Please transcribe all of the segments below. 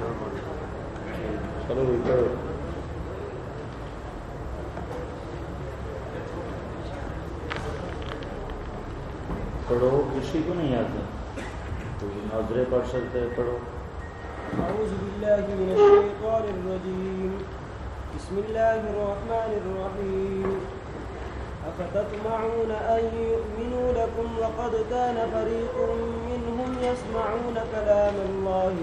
چلو پڑھو. پڑھو کسی کو نہیں آتا, کوئی ناظرے پڑھ سکتے ہیں. پڑھو. اعوذ باللہ من الشیطان الرجیم. بسم اللہ الرحمن الرحیم. افتطمعون ان يؤمنوا لكم وقد كان فريق منهم يسمعون كلام الله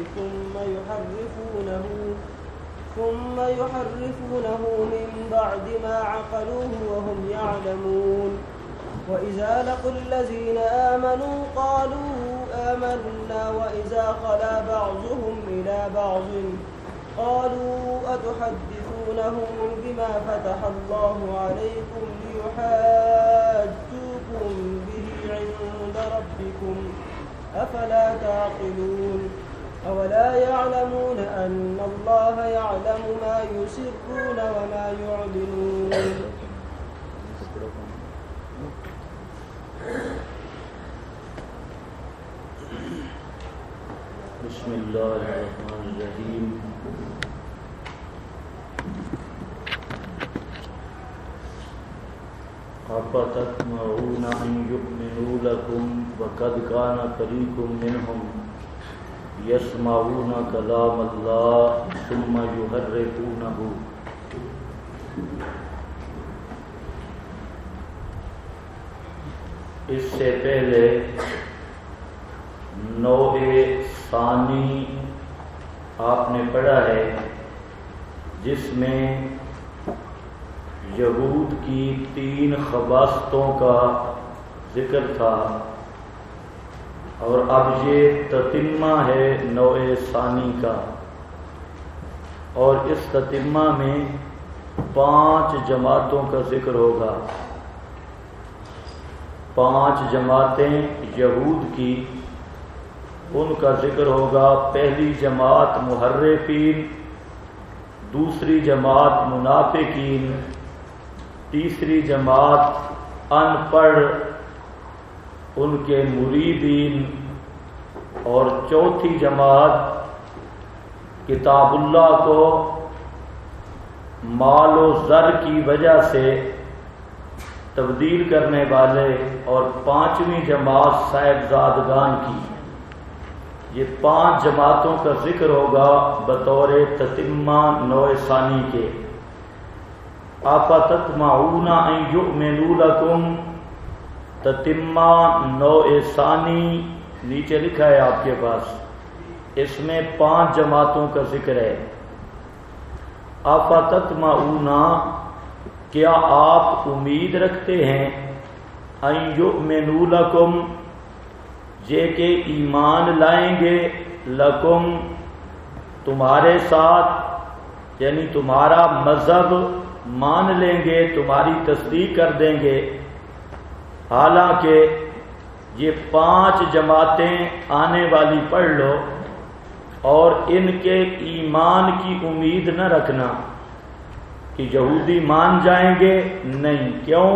ثم يحرفونه من بعد ما عقلوه وهم يعلمون. وإذا لقوا الذين آمنوا قالوا آمنا وإذا خلا بعضهم إلى بعض قالوا أتحدثونهم بما فتح الله عليكم ليحاجوكم به عند ربكم أفلا تعقلون. أولا يعلمون أن الله يعلم ما يسرون وما يعلنون. بسم اللہ الرحمن الرحیم. افتطمعون ان يؤمنوا لكم وقد كان فريق منهم يسمعون كلام الله ثم يحرفونه. اس سے پہلے نوع ثانی آپ نے پڑھا ہے جس میں یہود کی 3 خباثتوں کا ذکر تھا, اور اب یہ تتمہ ہے نوع ثانی کا, اور اس تتمہ میں 5 جماعتوں کا ذکر ہوگا. 5 جماعتیں یہود کی, ان کا ذکر ہوگا. پہلی جماعت محرفین, دوسری جماعت منافقین, تیسری جماعت ان پڑھ ان کے مریدین, اور چوتھی جماعت کتاب اللہ کو مال و زر کی وجہ سے تبدیل کرنے والے, اور 5ویں جماعت صاحبزادگان کی. یہ 5 جماعتوں کا ذکر ہوگا بطور تتمہ نوع ثانی کے. افتطمعون ان یؤمنوا لکم, تتمہ نوع ثانی نیچے لکھا ہے آپ کے پاس, اس میں 5 جماعتوں کا ذکر ہے. افتطمعون, کیا آپ امید رکھتے ہیں, ان یؤمنوا لکم, یہ کہ ایمان لائیں گے, لکم تمہارے ساتھ, یعنی تمہارا مذہب مان لیں گے, تمہاری تصدیق کر دیں گے. حالانکہ یہ 5 جماعتیں آنے والی پڑھ لو, اور ان کے ایمان کی امید نہ رکھنا کہ یہودی مان جائیں گے, نہیں. کیوں؟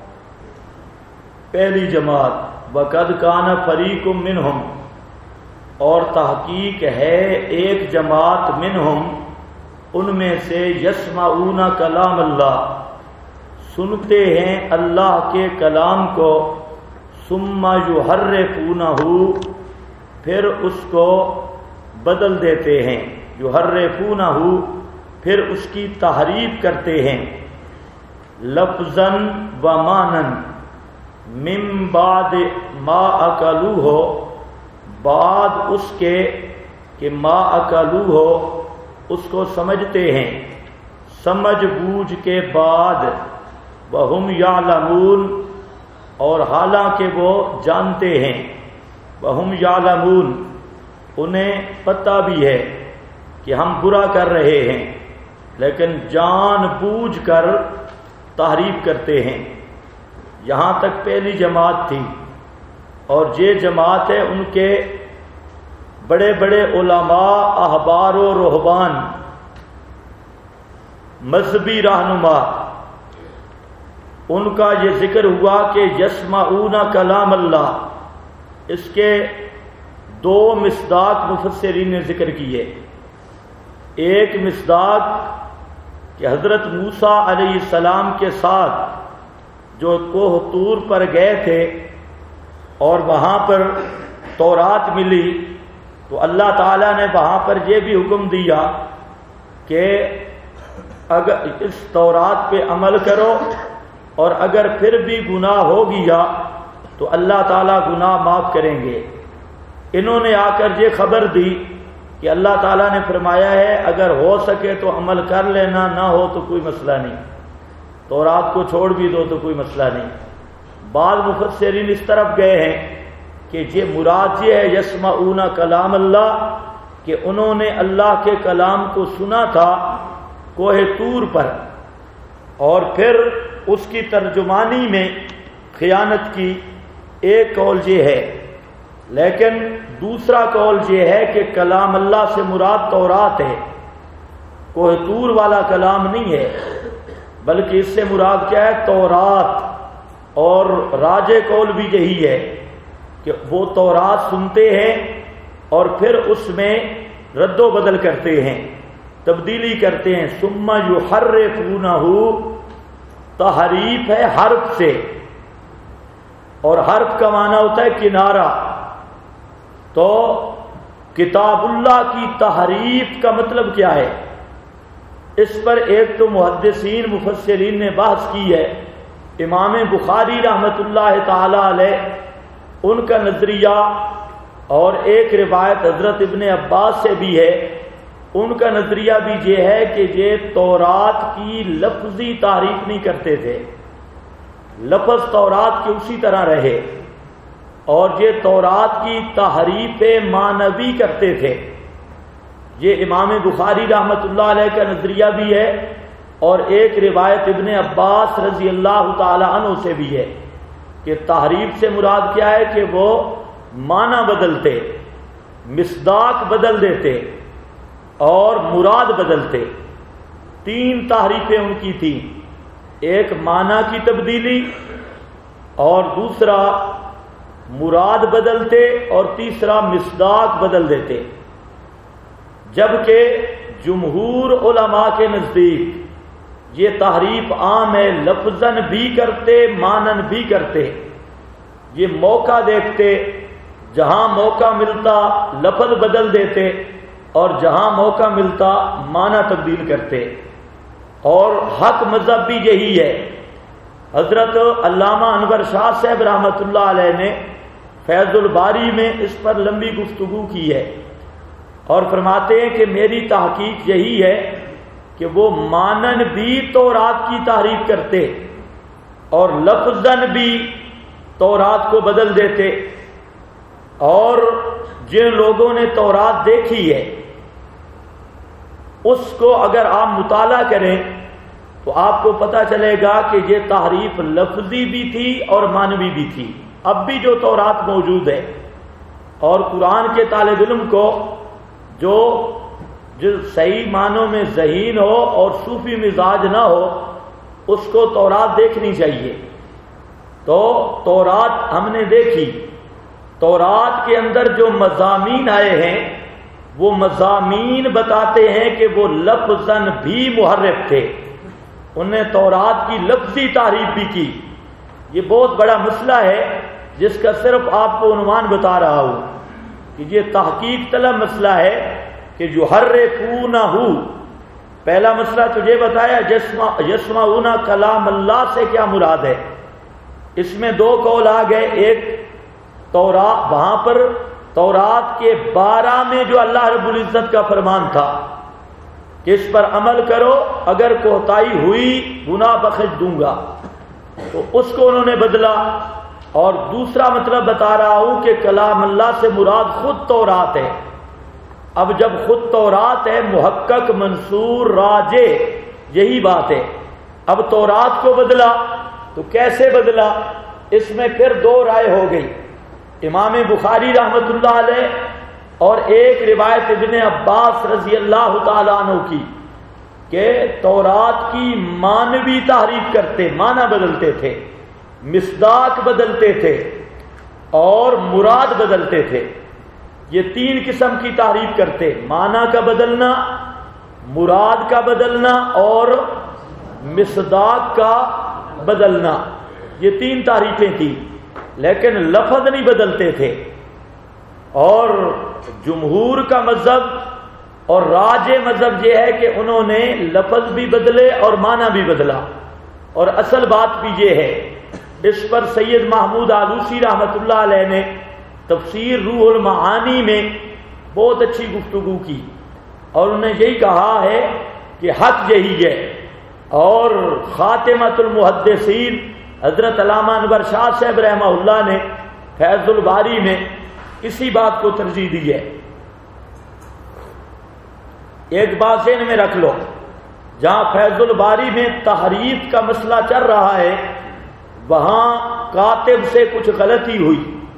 پہلی جماعت وَقَدْ كَانَ فَرِيقٌ مِّنْهُمْ, اور تحقیق ہے ایک جماعت منہم, ان میں سے یسمعون کلام اللہ, سنتے ہیں اللہ کے کلام کو, ثم یحرفونہ, پھر اس کو بدل دیتے ہیں, یحرفونہ پھر اس کی تحریف کرتے ہیں, لفظاً و معناً, من بعد ما اکلوہ, بعد اس کے کہ ما اکلوہ اس کو سمجھتے ہیں, سمجھ بوجھ کے بعد, وہم یعلمون, اور حالانکہ وہ جانتے ہیں, وہم یعلمون, انہیں پتہ بھی ہے کہ ہم برا کر رہے ہیں, لیکن جان بوجھ کر تحریف کرتے ہیں. یہاں تک پہلی جماعت تھی, اور یہ جماعت ہے ان کے بڑے بڑے علماء, احبار و رہبان, مذہبی رہنما, ان کا یہ ذکر ہوا کہ یسمعون کلام اللہ. اس کے 2 مصداق مفسرین نے ذکر کیے. ایک مصداق کہ حضرت موسیٰ علیہ السلام کے ساتھ جو کوہ طور پر گئے تھے اور وہاں پر تورات ملی، تو اللہ تعالیٰ نے وہاں پر یہ بھی حکم دیا کہ اگر اس تورات پہ عمل کرو، اور اگر پھر بھی گناہ ہو گیا تو اللہ تعالیٰ گناہ معاف کریں گے۔ انہوں نے آ کر یہ خبر دی کہ اللہ تعالیٰ نے فرمایا ہے اگر ہو سکے تو عمل کر لینا، نہ ہو تو کوئی مسئلہ نہیں، تورات کو چھوڑ بھی دو تو کوئی مسئلہ نہیں۔ بعض مفسرین اس طرف گئے ہیں کہ یہ مراد یہ ہے یسمعون کلام اللہ، کہ انہوں نے اللہ کے کلام کو سنا تھا کوہ طور پر، اور پھر اس کی ترجمانی میں خیانت کی۔ ایک قول یہ ہے، لیکن دوسرا قول یہ ہے کہ کلام اللہ سے مراد تورات ہے، کوہ طور والا کلام نہیں ہے، بلکہ اس سے مراد کیا ہے؟ تورات۔ اور راجح قول بھی یہی ہے کہ وہ تورات سنتے ہیں اور پھر اس میں رد و بدل کرتے ہیں، تبدیلی کرتے ہیں۔ ثم یحرفونہ، تحریف ہے حرف سے، اور حرف کا معنی ہوتا ہے کنارہ۔ تو کتاب اللہ کی تحریف کا مطلب کیا ہے؟ اس پر ایک تو محدثین مفسرین نے بحث کی ہے۔ امام بخاری رحمۃ اللہ تعالی علیہ ان کا نظریہ، اور ایک روایت حضرت ابن عباس سے بھی ہے، ان کا نظریہ بھی یہ ہے کہ یہ تورات کی لفظی تحریف نہیں کرتے تھے، لفظ تورات کے اسی طرح رہے، اور یہ تورات کی تحریف معنوی کرتے تھے۔ یہ امام بخاری رحمۃ اللہ علیہ کا نظریہ بھی ہے، اور ایک روایت ابن عباس رضی اللہ تعالی عنہ سے بھی ہے کہ تحریف سے مراد کیا ہے کہ وہ معنی بدلتے، مصداق بدل دیتے اور مراد بدلتے۔ تین تحریفیں ان کی تھیں، ایک معنی کی تبدیلی، اور دوسرا مراد بدلتے، اور تیسرا مصداق بدل دیتے۔ جبکہ جمہور علماء کے نزدیک یہ تحریف عام ہے، لفظاً بھی کرتے، معنن بھی کرتے۔ یہ موقع دیکھتے، جہاں موقع ملتا لفظ بدل دیتے، اور جہاں موقع ملتا معنی تبدیل کرتے۔ اور حق مذہب بھی یہی ہے۔ حضرت علامہ انور شاہ صاحب رحمۃ اللہ علیہ نے فیض الباری میں اس پر لمبی گفتگو کی ہے، اور فرماتے ہیں کہ میری تحقیق یہی ہے کہ وہ مانن بھی تورات کی تحریف کرتے اور لفظاً بھی تورات کو بدل دیتے۔ اور جن لوگوں نے تورات دیکھی ہے اس کو اگر آپ مطالعہ کریں تو آپ کو پتہ چلے گا کہ یہ تحریف لفظی بھی تھی اور معنوی بھی تھی۔ اب بھی جو تورات موجود ہے، اور قرآن کے طالب علم کو جو صحیح معنوں میں ذہین ہو اور صوفی مزاج نہ ہو، اس کو تورات دیکھنی چاہیے۔ تو تورات ہم نے دیکھی، تورات کے اندر جو مضامین آئے ہیں وہ مضامین بتاتے ہیں کہ وہ لفظاً بھی محرف تھے، انہوں نے تورات کی لفظی تعریف بھی کی۔ یہ بہت بڑا مسئلہ ہے جس کا صرف آپ کو عنوان بتا رہا ہوں کہ یہ تحقیق طلب مسئلہ ہے کہ یحرفونہ، پہلا مسئلہ تجھے بتایا یسمعون کلام اللہ سے کیا مراد ہے۔ اس میں دو قول آ گئے، ایک تورات، وہاں پر تورات کے 12 میں جو اللہ رب العزت کا فرمان تھا کہ اس پر عمل کرو، اگر کوتاہی ہوئی گناہ بخش دوں گا، تو اس کو انہوں نے بدلا۔ اور دوسرا مطلب بتا رہا ہوں کہ کلام اللہ سے مراد خود تورات ہے۔ اب جب خود تورات ہے، محقق منصور راجے، یہی بات ہے۔ اب تورات کو بدلا تو کیسے بدلا؟ اس میں پھر دو رائے ہو گئی، امام بخاری رحمۃ اللہ علیہ اور ایک روایت ابن عباس رضی اللہ تعالی عنہ کی کہ تورات کی معنوی تحریف کرتے، معنی بدلتے تھے، مصداق بدلتے تھے اور مراد بدلتے تھے۔ یہ تین قسم کی تحریف کرتے، معنی کا بدلنا، مراد کا بدلنا اور مصداق کا بدلنا، یہ 3 تعریفیں تھیں، لیکن لفظ نہیں بدلتے تھے۔ اور جمہور کا مذہب اور راج مذہب یہ ہے کہ انہوں نے لفظ بھی بدلے اور معنی بھی بدلا، اور اصل بات بھی یہ ہے، اس پر سید محمود آلوسی رحمۃ اللہ علیہ نے تفسیر روح المعانی میں بہت اچھی گفتگو کی، اور انہوں نے یہی کہا ہے کہ حق یہی ہے، اور خاتمۃ المحدثین حضرت علامہ انور شاہ صاحب رحمہ اللہ نے فیض الباری میں اسی بات کو ترجیح دی ہے۔ ایک بات ذہن میں رکھ لو، جہاں فیض الباری میں تحریف کا مسئلہ چل رہا ہے وہاں کاتب سے کچھ غلطی ہوئی،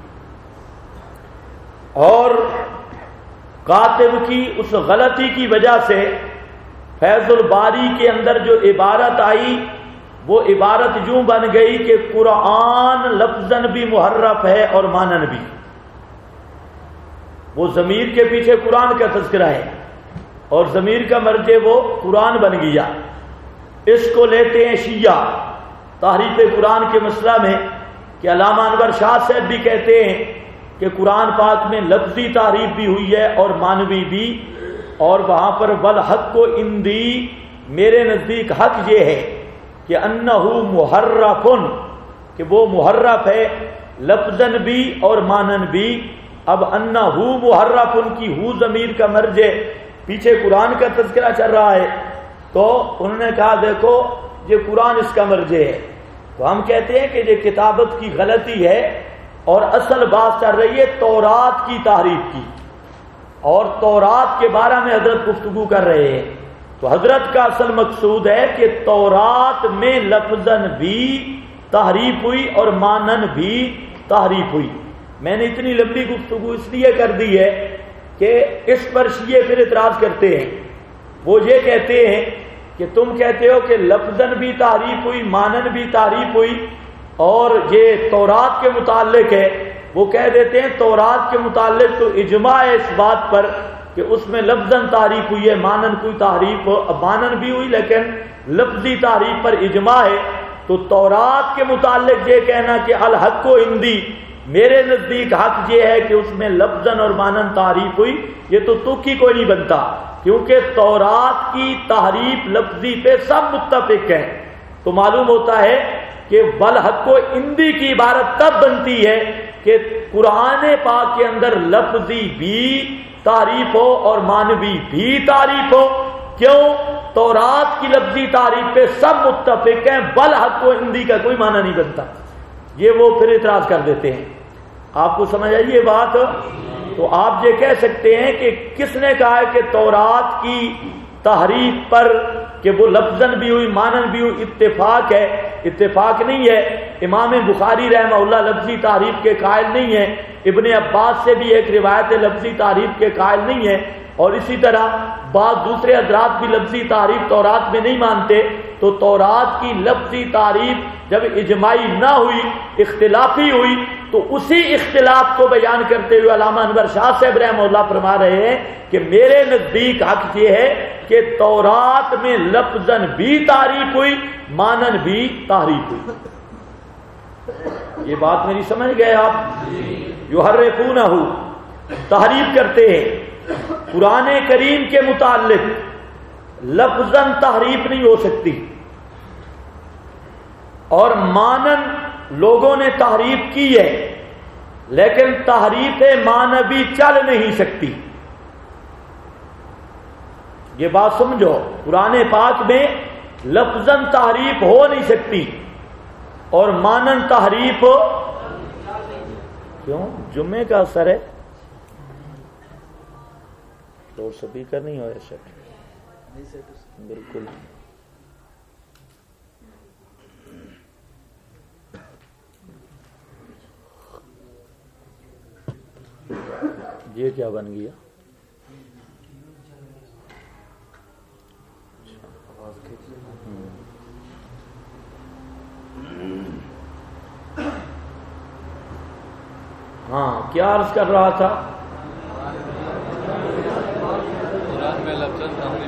اور کاتب کی اس غلطی کی وجہ سے فیض الباری کے اندر جو عبارت آئی وہ عبارت یوں بن گئی کہ قرآن لفظاً بھی محرف ہے اور مانن بھی۔ وہ ضمیر کے پیچھے قرآن کا تذکرہ ہے اور ضمیر کا مرجع وہ قرآن بن گیا۔ اس کو لیتے ہیں شیعہ تحریف قرآن کے مسئلہ میں کہ علامہ انور شاہ صاحب بھی کہتے ہیں کہ قرآن پاک میں لفظی تعریف بھی ہوئی ہے اور مانوی بھی، اور وہاں پر والحق عندی، میرے نزدیک حق یہ ہے کہ انہ محرف، کہ وہ محرف ہے لفظاً بھی اور مانن بھی۔ اب انہ محرف کی ہو ضمیر کا مرجع پیچھے قرآن کا تذکرہ چل رہا ہے، تو انہوں نے کہا دیکھو یہ قرآن اس کا مرجع ہے، تو ہم کہتے ہیں کہ یہ کتابت کی غلطی ہے، اور اصل بات چل رہی ہے تورات کی تحریف کی، اور تورات کے بارے میں حضرت گفتگو کر رہے ہیں۔ تو حضرت کا اصل مقصود ہے کہ تورات میں لفظاً بھی تحریف ہوئی اور مانن بھی تحریف ہوئی۔ میں نے اتنی لمبی گفتگو اس لیے کر دی ہے کہ اس پر شیعہ پھر اعتراض کرتے ہیں، وہ یہ کہتے ہیں کہ تم کہتے ہو کہ لفظاً بھی تحریف ہوئی مانن بھی تحریف ہوئی، اور یہ تورات کے متعلق ہے، وہ کہہ دیتے ہیں تورات کے متعلق تو اجماع ہے اس بات پر کہ اس میں لفظاً تعریف ہوئی ہے، مانن کوئی تعریف مانن بھی ہوئی لیکن لفظی تعریف پر اجماع ہے۔ تو تورات کے متعلق یہ کہنا کہ الحق عندی، میرے نزدیک حق یہ ہے کہ اس میں لفظاً اور مانن تعریف ہوئی، یہ تو تک ہی کوئی نہیں بنتا، کیونکہ تورات کی تحریف لفظی پہ سب متفق ہیں۔ تو معلوم ہوتا ہے کہ والحق عندی کی عبارت تب بنتی ہے کہ قرآن پاک کے اندر لفظی بھی تعریف ہو اور مانوی بھی تعریف ہو۔ کیوں؟ تورات کی لفظی تعریف پہ سب متفق ہیں، والحق عندی کا کوئی معنی نہیں بنتا، یہ وہ پھر اعتراض کر دیتے ہیں۔ آپ کو سمجھ آئی یہ بات؟ تو آپ یہ کہہ سکتے ہیں کہ کس نے کہا ہے کہ تورات کی تحریف پر کہ وہ لفظاً بھی ہوئی مانن بھی ہوئی اتفاق ہے؟ اتفاق نہیں ہے۔ امام بخاری رحمہ اللہ لفظی تعریف کے قائل نہیں ہے، ابن عباس سے بھی ایک روایت لفظی تعریف کے قائل نہیں ہے، اور اسی طرح بعض دوسرے حضرات بھی لفظی تعریف تورات میں نہیں مانتے۔ تو تورات کی لفظی تعریف جب اجماعی نہ ہوئی، اختلافی ہوئی، تو اسی اختلاف کو بیان کرتے ہوئے علامہ انور شاہ صاحب رحمہ اللہ فرما رہے ہیں کہ میرے نزدیک حق یہ ہے کہ تورات میں لفظاً بھی تعریف ہوئی مانن بھی تعریف ہوئی۔ یہ بات میری سمجھ گئے آپ؟ یحرفونہ، تحریف کرتے ہیں۔ قرآن کریم کے متعلق لفظاً تحریف نہیں ہو سکتی، اور مانن لوگوں نے تحریف کی ہے، لیکن تحریف مانوی چل نہیں سکتی۔ یہ بات سمجھو، قرآن پاک میں لفظاً تحریف ہو نہیں سکتی اور مانن تحریف کیوں؟ جمعے کا اثر ہے، تو سپیکر نہیں ہو رہا سیٹ، بالکل۔ یہ کیا بن گیا؟ ہاں، کیا عرض کر رہا تھا؟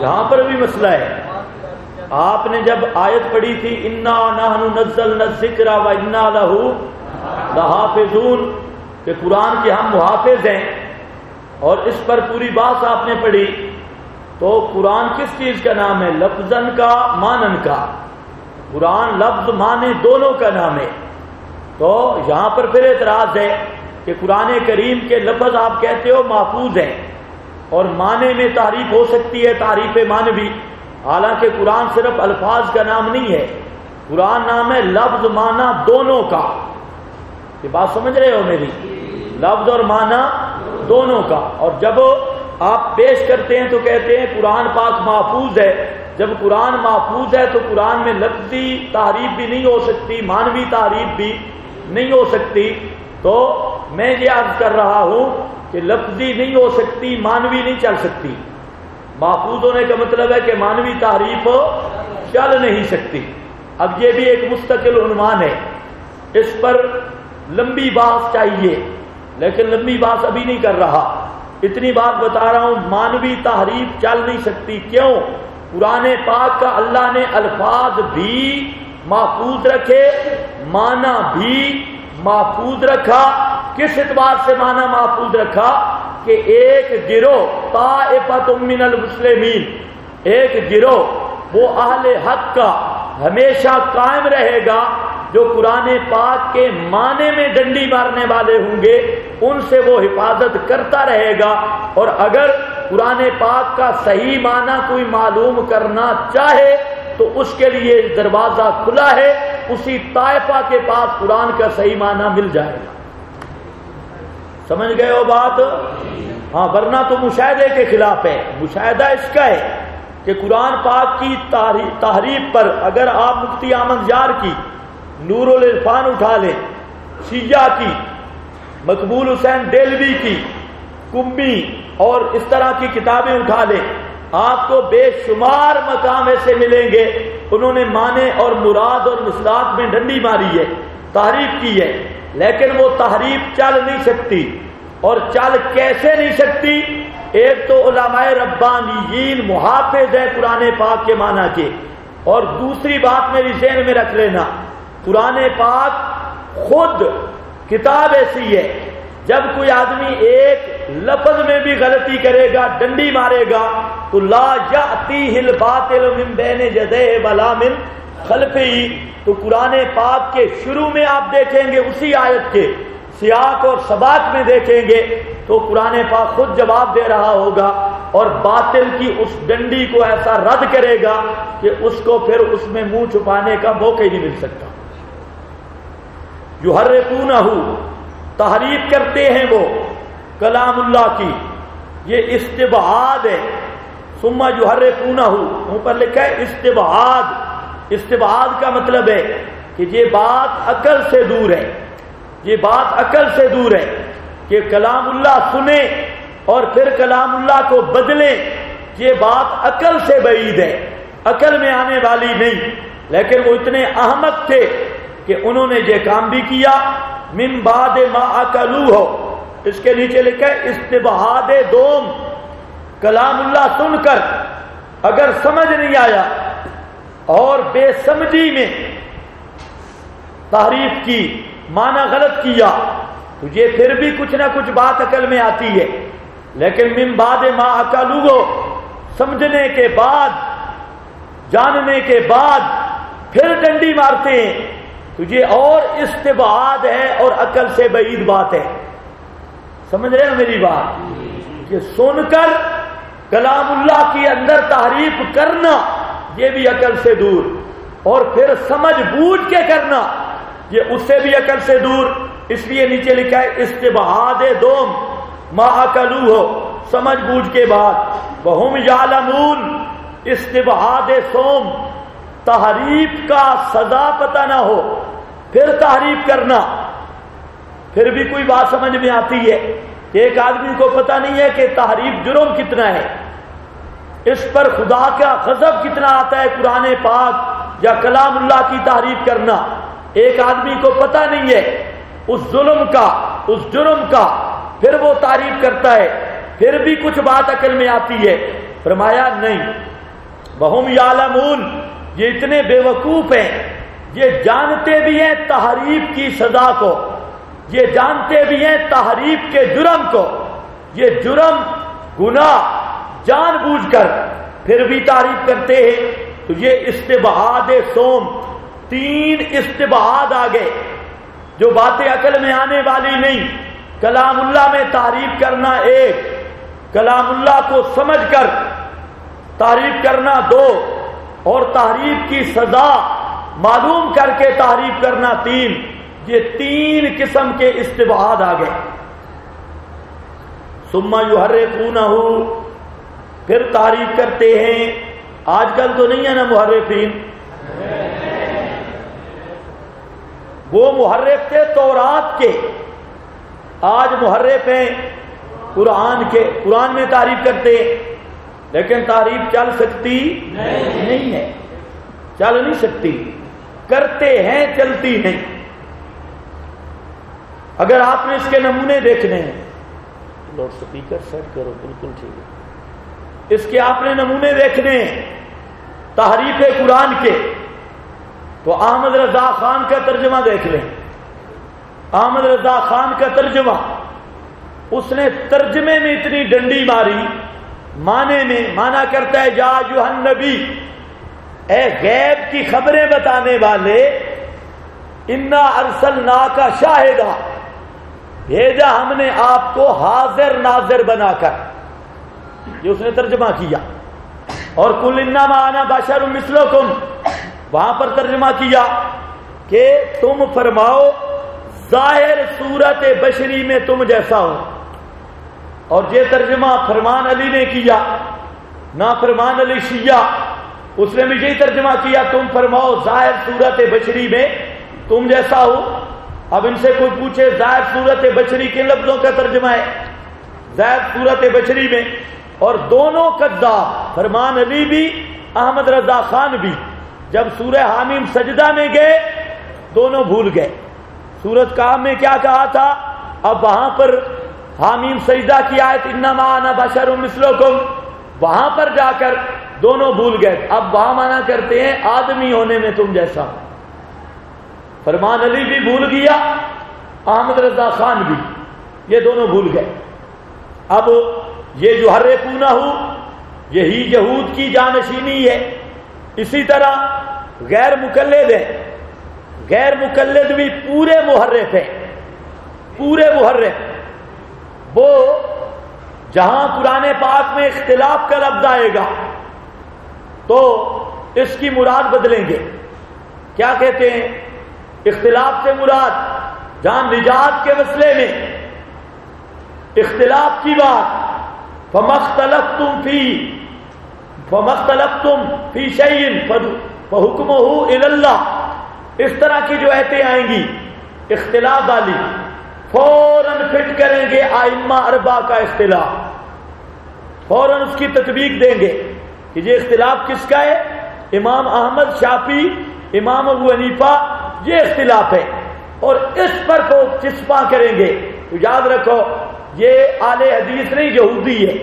یہاں پر بھی مسئلہ ہے. آپ نے جب آیت پڑھی تھی انا نحن نزلنا الذکر و انا لہ لحافظون کہ قرآن کے ہم محافظ ہیں، اور اس پر پوری بات آپ نے پڑھی، تو قرآن کس چیز کا نام ہے؟ لفظن کا، مانن کا. قرآن لفظ معنی دونوں کا نام ہے. تو یہاں پر پھر اعتراض ہے کہ قرآن کریم کے لفظ آپ کہتے ہو محفوظ ہیں، اور معنی میں تعریف ہو سکتی ہے، تعریف معنوی، حالانکہ قرآن صرف الفاظ کا نام نہیں ہے، قرآن نام ہے لفظ معنی دونوں کا. یہ بات سمجھ رہے ہو میری؟ لفظ اور معنی دونوں کا. اور جب آپ پیش کرتے ہیں تو کہتے ہیں قرآن پاک محفوظ ہے. جب قرآن محفوظ ہے تو قرآن میں لفظی تحریف بھی نہیں ہو سکتی، معنوی تحریف بھی نہیں ہو سکتی. تو میں یہ عرض کر رہا ہوں کہ لفظی نہیں ہو سکتی، معنوی نہیں چل سکتی. محفوظ ہونے کا مطلب ہے کہ معنوی تحریف چل نہیں سکتی. اب یہ بھی ایک مستقل عنوان ہے، اس پر لمبی بات چاہیے، لیکن لمبی بات ابھی نہیں کر رہا. اتنی بات بتا رہا ہوں، معنوی تحریف چل نہیں سکتی. کیوں؟ قرآن پاک کا اللہ نے الفاظ بھی محفوظ رکھے، معنی بھی محفوظ رکھا. کس اعتبار سے معنی محفوظ رکھا؟ کہ ایک گروہ طائفۃ من المسلمین، ایک گروہ وہ اہل حق کا ہمیشہ قائم رہے گا، جو قرآن پاک کے معنی میں ڈنڈی مارنے والے ہوں گے، ان سے وہ حفاظت کرتا رہے گا. اور اگر قرآن پاک کا صحیح معنی کوئی معلوم کرنا چاہے تو اس کے لیے دروازہ کھلا ہے، اسی طائفہ کے پاس قرآن کا صحیح معنی مل جائے گا. سمجھ گئے ہو بات؟ ہاں، ورنہ تو مشاہدے کے خلاف ہے. مشاہدہ اس کا ہے کہ قرآن پاک کی تحریف پر اگر آپ مفتی احمد یار کی نور العرفان اٹھا لیں، شیعہ کی، مقبول حسین دہلوی کی، کمی اور اس طرح کی کتابیں اٹھا لیں، آپ کو بے شمار مقام ایسے ملیں گے انہوں نے معنی اور مراد اور مصداق میں ڈنڈی ماری ہے، تحریف کی ہے. لیکن وہ تحریف چل نہیں سکتی. اور چل کیسے نہیں سکتی؟ ایک تو علماء ربانیین محافظ ہیں قرآن پاک کے معنی کے، اور دوسری بات میری ذہن میں رکھ لینا، قرآن پاک خود کتاب ایسی ہے، جب کوئی آدمی ایک لفظ میں بھی غلطی کرے گا، ڈنڈی مارے گا، تو لا یأتیہ الباطل من بین یدیہ ولا من خلفہ. تو قرآن پاک کے شروع میں آپ دیکھیں گے اسی آیت کے سیاق اور سباق میں دیکھیں گے تو قرآن پاک خود جواب دے رہا ہوگا، اور باطل کی اس ڈنڈی کو ایسا رد کرے گا کہ اس کو پھر اس میں منہ چھپانے کا موقع ہی نہیں مل سکتا. یحرفونہ، تحریف کرتے ہیں وہ کلام اللہ کی، یہ استبعاد ہے. ثم یحرفونہ، اوپر لکھا ہے استبعاد. استبعاد کا مطلب ہے کہ یہ بات عقل سے دور ہے، یہ بات عقل سے دور ہے کہ کلام اللہ سنیں اور پھر کلام اللہ کو بدلیں. یہ بات عقل سے بعید ہے، عقل میں آنے والی نہیں. لیکن وہ اتنے احمق تھے کہ انہوں نے یہ کام بھی کیا. من بعد ما عقلوہ، اس کے نیچے لکھا ہے استبعاد دوم. کلام اللہ سن کر اگر سمجھ نہیں آیا اور بے سمجھی میں تحریف کی، معنی غلط کیا، تو یہ پھر بھی کچھ نہ کچھ بات عقل میں آتی ہے. لیکن من بعد ما عقلوہ، سمجھنے کے بعد، جاننے کے بعد پھر ڈنڈی مارتے ہیں، تو یہ اور استبعاد ہے اور عقل سے بعید بات ہے. سمجھ رہے ہو میری بات؟ کہ سن کر کلام اللہ کے اندر تحریف کرنا یہ بھی عقل سے دور، اور پھر سمجھ بوجھ کے کرنا یہ اس سے بھی عقل سے دور. اس لیے نیچے لکھا ہے استبعاد دوم ما عقلوہ، سمجھ بوجھ کے بعد. وہم یعلمون، استبعاد سوم، تحریف کا سزا پتہ نہ ہو پھر تحریف کرنا. پھر بھی کوئی بات سمجھ میں آتی ہے. ایک آدمی کو پتہ نہیں ہے کہ تحریف جرم کتنا ہے، اس پر خدا کا غضب کتنا آتا ہے قرآن پاک یا کلام اللہ کی تحریف کرنا. ایک آدمی کو پتہ نہیں ہے اس ظلم کا، اس جرم کا، پھر وہ تعریف کرتا ہے، پھر بھی کچھ بات عقل میں آتی ہے. فرمایا نہیں، وہم یعلمون، یہ اتنے بے وقوف ہیں، یہ جانتے بھی ہیں تحریف کی سزا کو، یہ جانتے بھی ہیں تحریف کے جرم کو، یہ جرم گناہ جان بوجھ کر پھر بھی تعریف کرتے ہیں۔ تو یہ استبعاد سوم، 3 استبعاد آ گئے جو باتیں عقل میں آنے والی نہیں۔ کلام اللہ میں تعریف کرنا ایک، کلام اللہ کو سمجھ کر تعریف کرنا 2، اور تعریف کی سزا معلوم کر کے تعریف کرنا 3۔ یہ 3 قسم کے استبعاد آ گئے۔ ثم یحرفونہ، پھر تعریف کرتے ہیں۔ آج کل تو نہیں ہے نا محرفین، وہ محرف تھے تورات کے، آج محرف ہیں قرآن کے۔ قرآن میں تعریف کرتے ہیں لیکن تعریف چل سکتی نہیں ہے، چل نہیں سکتی، کرتے ہیں چلتی نہیں۔ اگر آپ نے اس کے نمونے دیکھنے ہیں، لاؤڈ سپیکر سیٹ کرو، بالکل ٹھیک ہے، اس کے آپ نے نمونے دیکھنے ہیں تحریف قرآن کے، تو احمد رضا خان کا ترجمہ دیکھ لیں۔ احمد رضا خان کا ترجمہ، اس نے ترجمے میں اتنی ڈنڈی ماری، معنی میں مانا کرتا ہے یا ایھا النبی، اے غیب کی خبریں بتانے والے، انا ارسلناک شاہدا، بھیجا ہم نے آپ کو حاضر ناظر بنا کر، یہ اس نے ترجمہ کیا۔ اور قل انما انا بشر مثلکم، وہاں پر ترجمہ کیا کہ تم فرماؤ ظاہر صورت بشری میں تم جیسا ہو، اور یہ ترجمہ فرمان علی نے کیا، نہ فرمان علی شیعہ، اس نے بھی یہی ترجمہ کیا تم فرماؤ ظاہر صورت بشری میں تم جیسا ہو۔ اب ان سے کوئی پوچھے ظاہر صورت بشری کن لفظوں کا ترجمہ ہے؟ ظاہر صورت بشری میں، اور دونوں کذاب، فرمان علی بھی احمد رضا خان بھی، جب سورہ حامیم سجدہ میں گئے دونوں بھول گئے۔ سورۃ کہف میں کیا کہا تھا، اب وہاں پر حامیم سجدہ کی آیت انما انا بشر مثلکم، وہاں پر جا کر دونوں بھول گئے۔ اب وہاں مانا کرتے ہیں آدمی ہونے میں تم جیسا، فرمان علی بھی بھول گیا، احمد رضا خان بھی، یہ دونوں بھول گئے۔ اب یہ جو یحرفونہ یہی یہود کی جانشینی ہے۔ اسی طرح غیر مقلد ہے، غیر مقلد بھی پورے محرف ہیں، پورے محرف۔ وہ جہاں قرآن پاک میں اختلاف کا لفظ آئے گا تو اس کی مراد بدلیں گے۔ کیا کہتے ہیں؟ اختلاف سے مراد جہاں نجات کے مسئلے میں اختلاف کی بات، فَمَا اخْتَلَفْتُمْ فِي شَيْءٍ فَحُكْمُهُ إِلَى اللَّهِ، اس طرح کی جو آیتیں آئیں گی اختلاف والی، فوراً فٹ کریں گے ائمہ اربعہ کا اختلاف، فوراً اس کی تطبیق دیں گے کہ یہ اختلاف کس کا ہے، امام احمد، شافعی، امام ابو حنیفہ، یہ اختلاف ہے، اور اس پر کو چسپاں کریں گے۔ تو یاد رکھو یہ اہل حدیث نہیں، یہودی ہے،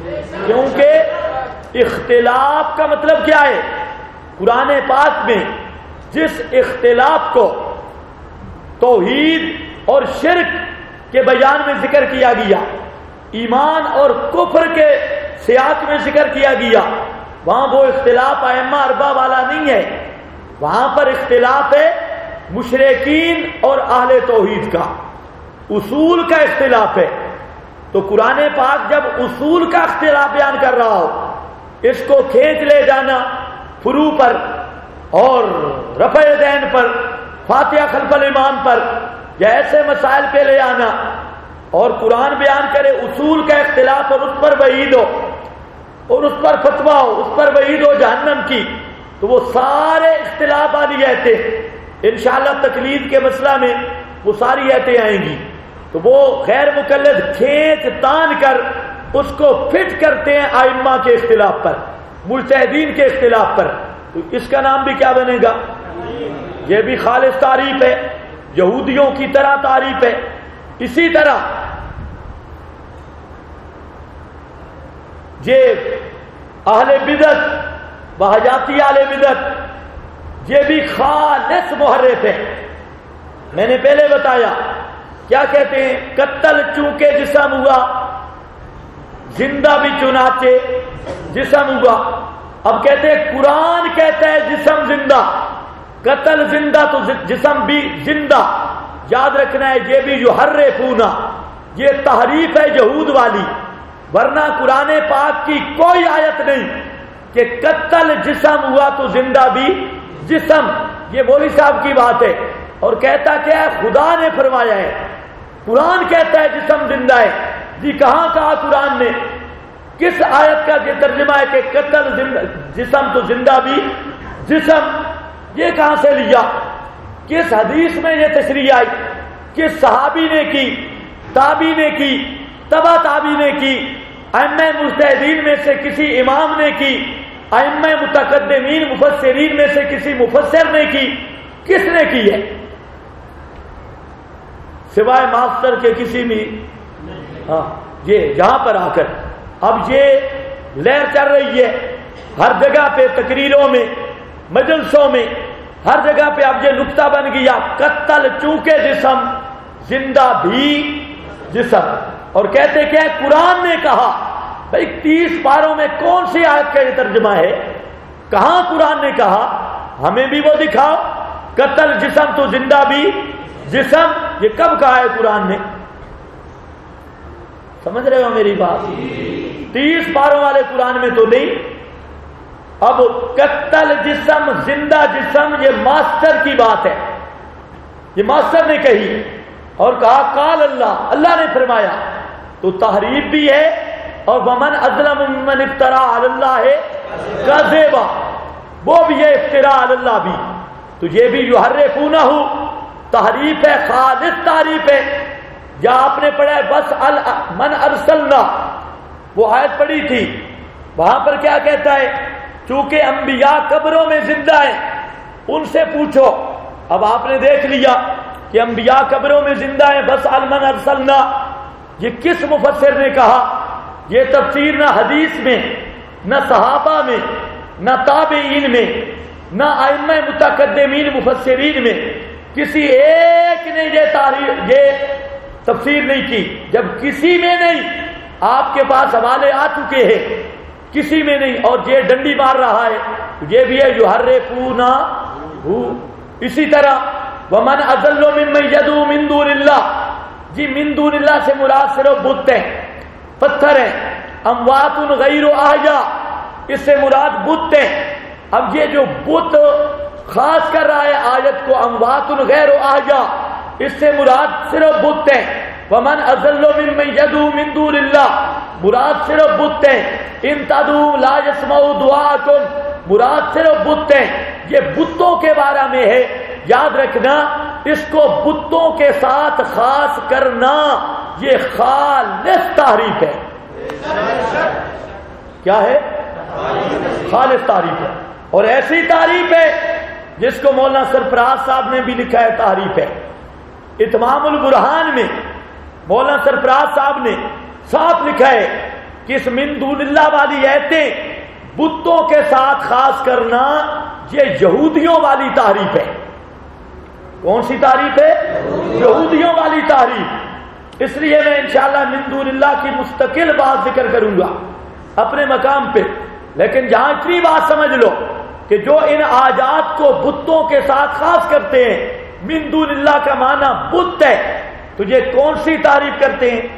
کیونکہ اختلاف کا مطلب کیا ہے؟ قرآن پاک میں جس اختلاف کو توحید اور شرک کے بیان میں ذکر کیا گیا، ایمان اور کفر کے سیاق میں ذکر کیا گیا، وہاں وہ اختلاف ائمہ اربعہ والا نہیں ہے، وہاں پر اختلاف ہے مشرکین اور اہل توحید کا، اصول کا اختلاف ہے۔ تو قرآن پاک جب اصول کا اختلاف بیان کر رہا ہو، اس کو کھینچ لے جانا فروع پر اور رفع دین پر، فاتحہ خلف الامام پر، یا ایسے مسائل پہ لے آنا، اور قرآن بیان کرے اصول کا اختلاف اور اس پر وعید ہو اور اس پر فتویٰ ہو، اس پر وعید ہو جہنم کی، تو وہ سارے اختلاف والی آیتیں انشاءاللہ تقلید کے مسئلہ میں وہ ساری آیتیں آئیں گی، تو وہ غیر مقلد کھینچ تان کر اس کو فٹ کرتے ہیں ائمہ کے اختلاف پر، مجتہدین کے اختلاف پر، تو اس کا نام بھی کیا بنے گا؟ یہ بھی خالص تعریف ہے، یہودیوں کی طرح تعریف ہے۔ اسی طرح یہ اہل بدعت وہجاتی اہل بدعت یہ بھی خالص محرف ہے. میں نے پہلے بتایا کیا کہتے ہیں, قتل چونکہ جسم ہوا, زندہ بھی چنانچہ جسم ہوا. اب کہتے ہیں قرآن کہتا ہے جسم زندہ, قتل زندہ تو جسم بھی زندہ. یاد رکھنا ہے یہ بھی یحرفون, یہ تحریف ہے یہود والی, ورنہ قرآن پاک کی کوئی آیت نہیں کہ قتل جسم ہوا تو زندہ بھی جسم. یہ مولوی صاحب کی بات ہے. اور کہتا کیا ہے, خدا نے فرمایا ہے, قرآن کہتا ہے جسم زندہ ہے. جی کہاں کہا قرآن نے, کس آیت کا یہ ترجمہ ہے کہ قتل جسم تو زندہ بھی جسم؟ یہ کہاں سے لیا؟ کس حدیث میں یہ تشریح آئی؟ کس صحابی نے کی, تابعی نے کی, تبع تابعی نے کی, ائمہ مجتہدین میں سے کسی امام نے کی, ائمہ متقدمین مفسرین میں سے کسی مفسر نے کی؟ کس نے کی ہے سوائے ماسٹر کے کسی بھی؟ ہاں, یہ جہاں پر آ کر اب یہ لہر چل رہی ہے ہر جگہ پہ, تقریروں میں, مجلسوں میں, ہر جگہ پہ اب یہ نقطہ بن گیا, قتل چونکہ جسم زندہ بھی جسم. اور کہتے کیا ہے, قرآن نے کہا. بھائی 30 پاروں میں کون سی آیت کا یہ ترجمہ ہے؟ کہاں قرآن نے کہا؟ ہمیں بھی وہ دکھاؤ. قتل جسم تو زندہ بھی جسم, یہ کب کہا ہے قرآن نے؟ سمجھ رہے ہو میری بات؟ 30 پاروں والے قرآن میں تو نہیں. اب قتل جسم زندہ جسم یہ ماسٹر کی بات ہے, یہ ماسٹر نے کہی اور کہا قال اللہ, اللہ نے فرمایا. تو تحریف بھی ہے اور ومن اظلم ممن افترا علی اللہ کذبا, وہ بھی ہے افتراء علی اللہ بھی. تو یہ بھی یحرفونہ تحریف ہے, خالص تعریف ہے. یا آپ نے پڑھا ہے بس من ارسلنا, وہ آیت پڑھی تھی, وہاں پر کیا کہتا ہے, چونکہ انبیاء قبروں میں زندہ ہیں ان سے پوچھو. اب آپ نے دیکھ لیا کہ انبیاء قبروں میں زندہ ہیں, بس من ارسلنا. یہ کس مفسر نے کہا؟ یہ تفسیر نہ حدیث میں, نہ صحابہ میں, نہ تابعین میں, نہ ائمہ متقدمین مفسرین میں کسی ایک نے یہ تفسیر نہیں کی. جب کسی میں نہیں, آپ کے پاس حوالے آ چکے ہیں, کسی میں نہیں, اور یہ ڈنڈی مار رہا ہے, یہ بھی ہے یحرفونہ. اسی طرح ومن اضل ممن يدعو من دون اللہ, جی من دون اللہ سے مراد صرف بت ہیں, پتھر ہیں. اموات غیر احیاء, اس سے مراد بت ہیں. اب یہ جو بت خاص کر رہا ہے آیت کو اموات غیر احیاء, اس سے مراد صرف بت ہیں. ومن اضل ممن يدعو من دون اللہ, مراد صرف بت ہیں. ان تدعوا لا يسمعوا دعاءکم, مراد صرف بت ہیں. یہ بتوں کے بارے میں ہے, یاد رکھنا. اس کو بتوں کے ساتھ خاص کرنا یہ خالص تعریف ہے. کیا ہے؟ خالص تعریف ہے. اور ایسی تعریف ہے جس کو مولانا سرفراز صاحب نے بھی لکھا ہے, تعریف ہے. اتمام البرہان میں مولانا سرفراز صاحب نے صاف لکھا ہے کہ اس من دون اللہ والی ایتیں بتوں کے ساتھ خاص کرنا یہ یہودیوں والی تعریف ہے. کون سی تعریف ہے؟ یہودیوں والی تعریف. اس لیے میں انشاءاللہ من دون اللہ کی مستقل بات ذکر کروں گا اپنے مقام پہ. لیکن جہاں اتنی بات سمجھ لو کہ جو ان آیات کو بتوں کے ساتھ خاص کرتے ہیں, من دون اللہ کا معنی بت ہے, تو یہ کون سی تعریف کرتے ہیں؟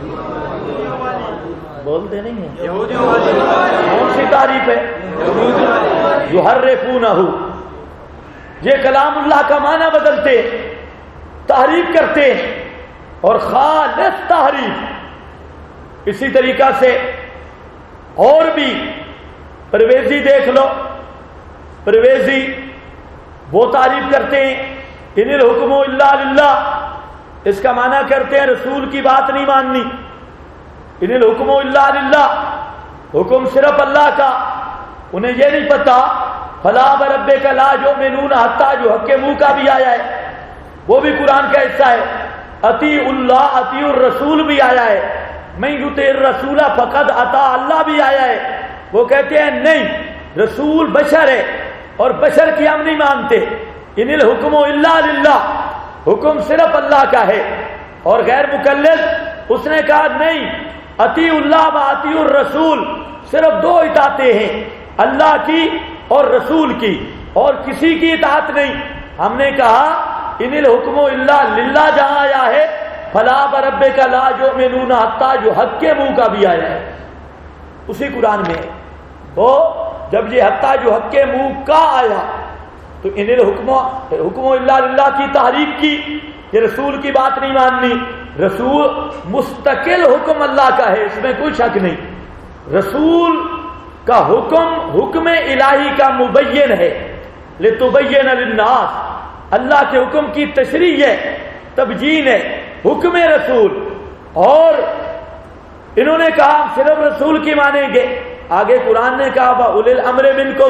بولتے نہیں ہیں. کون سی تعریف ہے؟ یحرفونہ, یہ کلام اللہ کا معنی بدلتے, تحریف کرتے ہیں, اور خالص تحریف. اسی طریقہ سے اور بھی پرویزی دیکھ لو, پرویزی وہ تعریف کرتے ہیں ان الحکم الا للہ, اس کا معنی کرتے ہیں رسول کی بات نہیں ماننی. ان الحکم الا للہ, حکم صرف اللہ کا. انہیں یہ نہیں پتا فلا وربک لا یؤمنون حتی یحکموک کا بھی آیا ہے, وہ بھی قرآن کا حصہ ہے. اطیع اللہ اطیع الرسول بھی آیا ہے. من یطع الرسول فقد اطاع اللہ بھی آیا ہے. وہ کہتے ہیں نہیں, رسول بشر ہے اور بشر کی ہم نہیں مانتے. ان الحکم الا للہ، حکم صرف اللہ کا ہے. اور غیر مقلد اس نے کہا نہیں، اطیع اللہ و اطیع الرسول، صرف دو اطاعتیں ہیں، اللہ کی اور رسول کی، اور کسی کی اطاعت نہیں. ہم نے کہا ان الحکم الا للہ جہاں آیا ہے فلا وربک لا یؤمنون حتی جو حق کے منہ کا بھی آیا ہے اسی قرآن میں. تو جب یہ حتی جو حق کے منہ کا آیا تو ان الحکم الا للہ کی تحریف کی کہ رسول کی بات نہیں ماننی. رسول مستقل حکم اللہ کا ہے، اس میں کوئی شک نہیں. رسول کا حکم الہی کا مبین ہے، لتبین للناس، اللہ کے حکم کی تشریح ہے، تبیین ہے، حکم رسول. اور انہوں نے کہا ہم صرف رسول کی مانیں گے. آگے قرآن نے کہا اولي الامر منکم،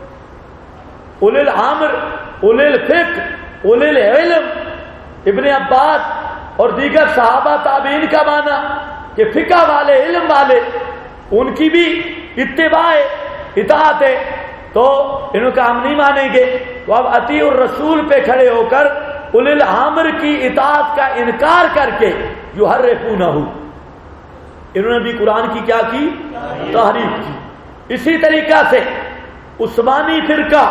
اولي الامر، اولي الفقہ، اولي العلم. ابن عباس اور دیگر صحابہ تابعین کا معنی کہ فقہ والے، علم والے، ان کی بھی اتباع اطاعت ہے. تو انہوں کا ہم نہیں مانیں گے. تو اب اطیع الرسول پہ کھڑے ہو کر اولي الامر کی اطاعت کا انکار کر کے یحرفونہ، انہوں نے بھی قرآن کی کیا کی؟ تحریف کی. اسی طریقہ سے عثمانی فرقہ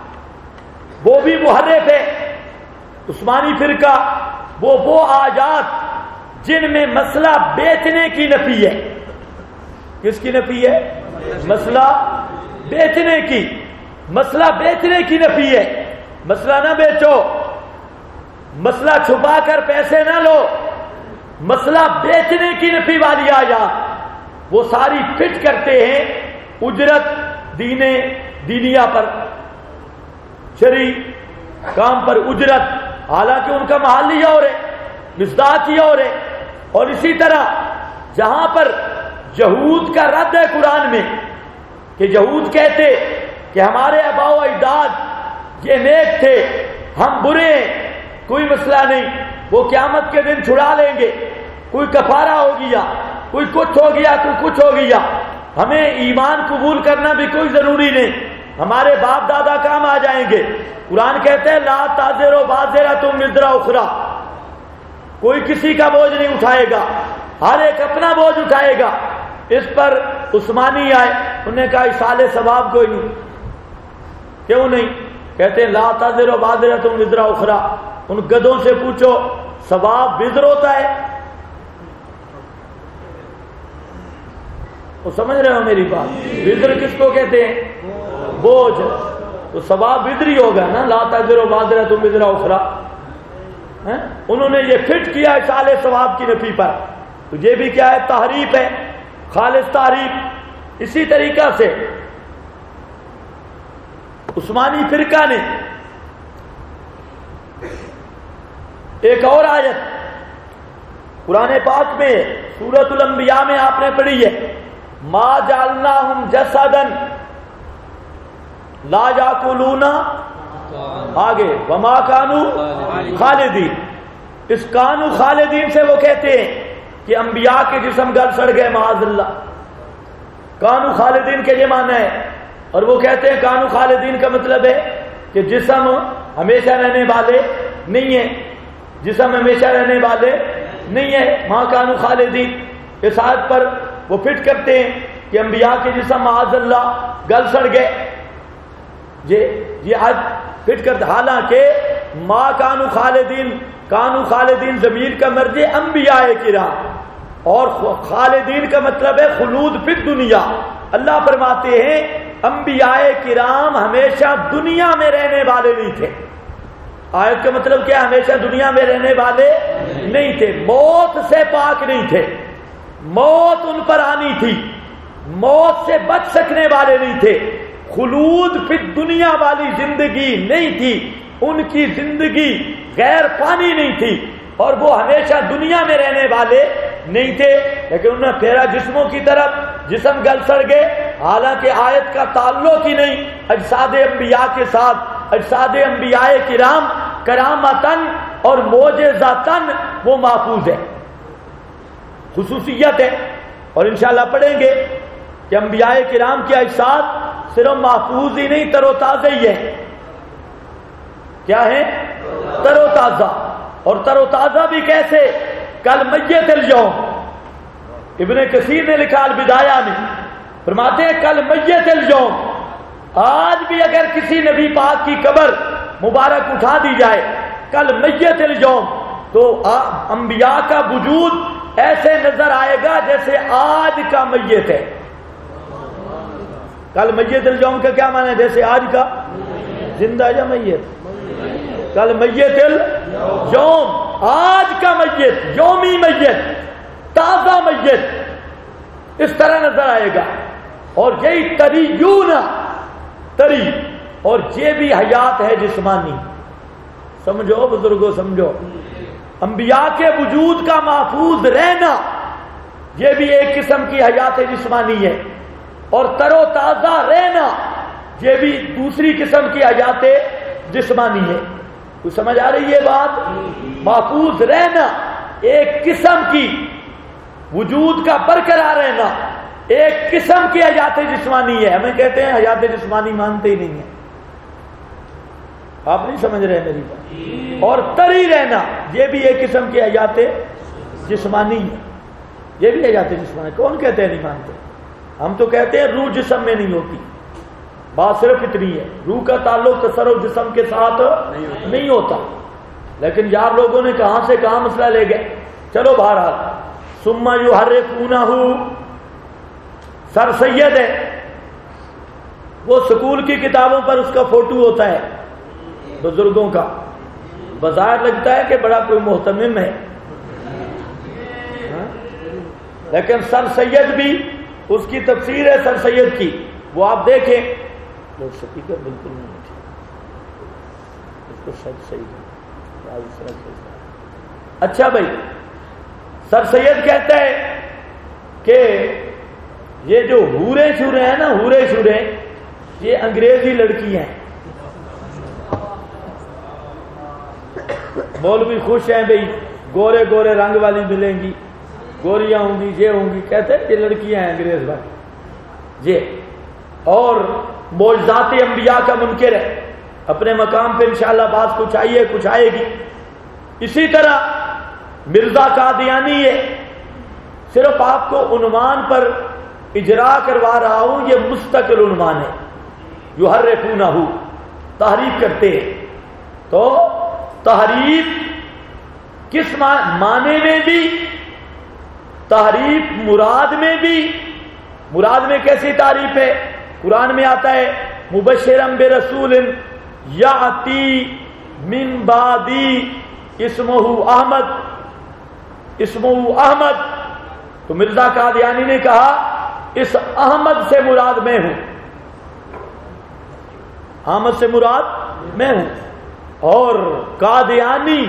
وہ بھی محرف ہے. عثمانی فرقہ وہ آیات جن میں مسئلہ بیچنے کی نفی ہے. کس کی نفی ہے؟ مسئلہ بیچنے کی. مسئلہ بیچنے کی نفی ہے. مسئلہ نہ بیچو، مسئلہ چھپا کر پیسے نہ لو، مسئلہ بیچنے کی نفی والی آیات وہ ساری فٹ کرتے ہیں اجرت دینیا پر، شرعی کام پر اجرت، حالانکہ ان کا محل ہی اور ہے، مصداق ہی اور ہے. اور اسی طرح جہاں پر یہود کا رد ہے قرآن میں کہ یہود کہتے کہ ہمارے آباء و اجداد یہ نیک تھے، ہم برے ہیں، کوئی مسئلہ نہیں، وہ قیامت کے دن چھڑا لیں گے، کوئی کفارہ ہو گیا، کوئی کچھ ہو گیا، کوئی کچھ ہو گیا، ہمیں ایمان قبول کرنا بھی کوئی ضروری نہیں، ہمارے باپ دادا کام آ جائیں گے. قرآن کہتے ہیں لا تازروا وازرۃ وزر اخری، کوئی کسی کا بوجھ نہیں اٹھائے گا، ہر ایک اپنا بوجھ اٹھائے گا. اس پر عثمانی آئے، انہوں نے کہا ایصال ثواب کوئی نہیں. کیوں نہیں؟ کہتے ہیں لا تازروا وازرۃ وزر اخری. ان گدھوں سے پوچھو ثواب وزر ہوتا ہے؟ وہ سمجھ رہے ہو میری بات؟ وزر کس کو کہتے ہیں؟ بوجھ. تو ثواب وزر ہی ہوگا نا، لا تزر وازرۃ وزر اخری. انہوں نے یہ فٹ کیا ایصال ثواب کی نفی پر. تو یہ بھی کیا ہے؟ تحریف ہے، خالص تحریف. اسی طریقہ سے عثمانی فرقہ نے ایک اور آیت قرآن پاک میں سورۃ الانبیاء میں آپ نے پڑھی ہے، ما جعلناہم جسدا لا یاکلون، آگے وما کانوا خالدین. اس کانوا خالدین سے وہ کہتے ہیں کہ انبیاء کے جسم گل سڑ گئے معاذ اللہ. کانوا خالدین کے یہ معنی ہے. اور وہ کہتے ہیں کانوا خالدین کا مطلب ہے کہ جسم ہمیشہ رہنے والے نہیں ہیں، جسم ہمیشہ رہنے والے نہیں ہے. ماں کانوا خالدین اس آیت پر وہ فٹ کرتے ہیں کہ انبیاء کے جسم معاذ اللہ گل سڑ گئے. یہ آج فٹ کرتے، حالانکہ ماں کانوا خالدین، کانوا خالدین ضمیر کا مرجع انبیاء کرام، اور خالدین کا مطلب ہے خلود فی الدنیا. اللہ فرماتے ہیں انبیاء کرام ہمیشہ دنیا میں رہنے والے نہیں تھے. آیت کا مطلب کیا؟ ہمیشہ دنیا میں رہنے والے نہیں تھے، موت سے پاک نہیں تھے، موت ان پر آنی تھی، موت سے بچ سکنے والے نہیں تھے، خلود فی دنیا والی زندگی نہیں تھی، ان کی زندگی غیر فانی نہیں تھی، اور وہ ہمیشہ دنیا میں رہنے والے نہیں تھے. لیکن انہوں نے پھیرا جسموں کی طرف، جسم گل سڑ گئے، حالانکہ آیت کا تعلق ہی نہیں اجساد انبیاء کے ساتھ. اجساد انبیاء کرام کرامتن اور معجزاتن وہ محفوظ ہے، خصوصیت ہے. اور انشاءاللہ پڑھیں گے کہ انبیاء کرام کے اجساد صرف محفوظ ہی نہیں، تر و تازہ ہی ہے. کیا ہے؟ تر و تازہ. اور تر و تازہ بھی کیسے؟ کل میت اليوم. ابن کثیر نے لکھا البدایہ میں، فرماتے ہیں کل میت اليوم، آج بھی اگر کسی نبی پاک کی قبر مبارک اٹھا دی جائے کل میت اليوم، تو انبیاء کا وجود ایسے نظر آئے گا جیسے آج کا میت ہے. کل میت اليوم کا کیا معنی ہے؟ جیسے آج کا زندہ یا میت. کل میت اليوم، آج کا میت، یومی میت، تازہ میت، اس طرح نظر آئے گا. اور یہی تریون، تری، اور یہ بھی حیات ہے جسمانی. سمجھو بزرگوں، سمجھو. انبیاء کے وجود کا محفوظ رہنا یہ بھی ایک قسم کی حیات جسمانی ہے، اور تر و تازہ رہنا یہ بھی دوسری قسم کی حیات جسمانی ہے. تو سمجھ آ رہی ہے بات؟ محفوظ رہنا ایک قسم کی، وجود کا برقرار رہنا ایک قسم کی حیات جسمانی ہے. ہمیں کہتے ہیں حیات جسمانی مانتے ہی نہیں ہیں. آپ نہیں سمجھ رہے میری بات. اور تری رہنا یہ بھی ایک قسم کی حیات جسمانی ہے. یہ بھی حیات جسمانی. کون کہتے ہیں نہیں مانتے؟ ہم تو کہتے ہیں روح جسم میں نہیں ہوتی. بات صرف اتنی ہے، روح کا تعلق تصرف جسم کے ساتھ نہیں ہوتا. لیکن یار لوگوں نے کہاں سے کہاں مسئلہ لے گئے. چلو بہرحال، ثم یحرفونہ، سر سید ہے، وہ سکول کی کتابوں پر اس کا فوٹو ہوتا ہے بزرگوں کا. بظاہر لگتا ہے کہ بڑا کوئی محتمم ہے، لیکن سر سید بھی اس کی تفسیر ہے سر سید کی. وہ آپ دیکھیں، سپیکر بالکل نہیں ہے، اس کو سر سید. اچھا بھائی، سر سید کہتا ہے کہ یہ جو حوریں شوریں ہیں نا، حوریں شوریں، یہ انگریزی لڑکی ہیں. مولوی خوش ہیں بھئی، گورے گورے رنگ والی ملیں گی، گوریاں ہوں گی، یہ ہوں گی. کہتے ہیں یہ لڑکیاں ہیں انگریز بھائی یہ. اور معجزات انبیاء کا منکر ہے. اپنے مقام پہ انشاءاللہ بات کچھ آئی ہے، کچھ آئے گی. اسی طرح مرزا قادیانی ہے. صرف آپ کو عنوان پر اجرا کروا رہا ہوں، یہ مستقل عنوان ہے. یحرفونہ، تحریف کرتے ہیں. تو تحریف کس معنی میں بھی، تحریف مراد میں بھی. مراد میں کیسی تعریف ہے؟ قرآن میں آتا ہے مبشرا برسول یاتی من بعدی اسمہ احمد، اسمہ احمد. تو مرزا قادیانی نے کہا اس احمد سے مراد میں ہوں، احمد سے مراد میں ہوں. اور قادیانی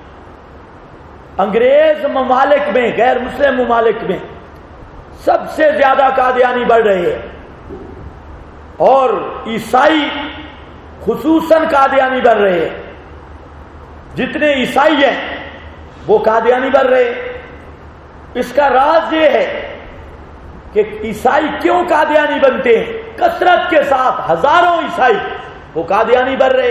انگریز ممالک میں، غیر مسلم ممالک میں سب سے زیادہ قادیانی بڑھ رہے ہیں، اور عیسائی خصوصاً قادیانی بڑھ رہے ہیں. جتنے عیسائی ہیں وہ قادیانی بڑھ رہے ہیں. اس کا راز یہ ہے کہ عیسائی کیوں قادیانی بنتے ہیں؟ کثرت کے ساتھ ہزاروں عیسائی وہ قادیانی بڑھ رہے.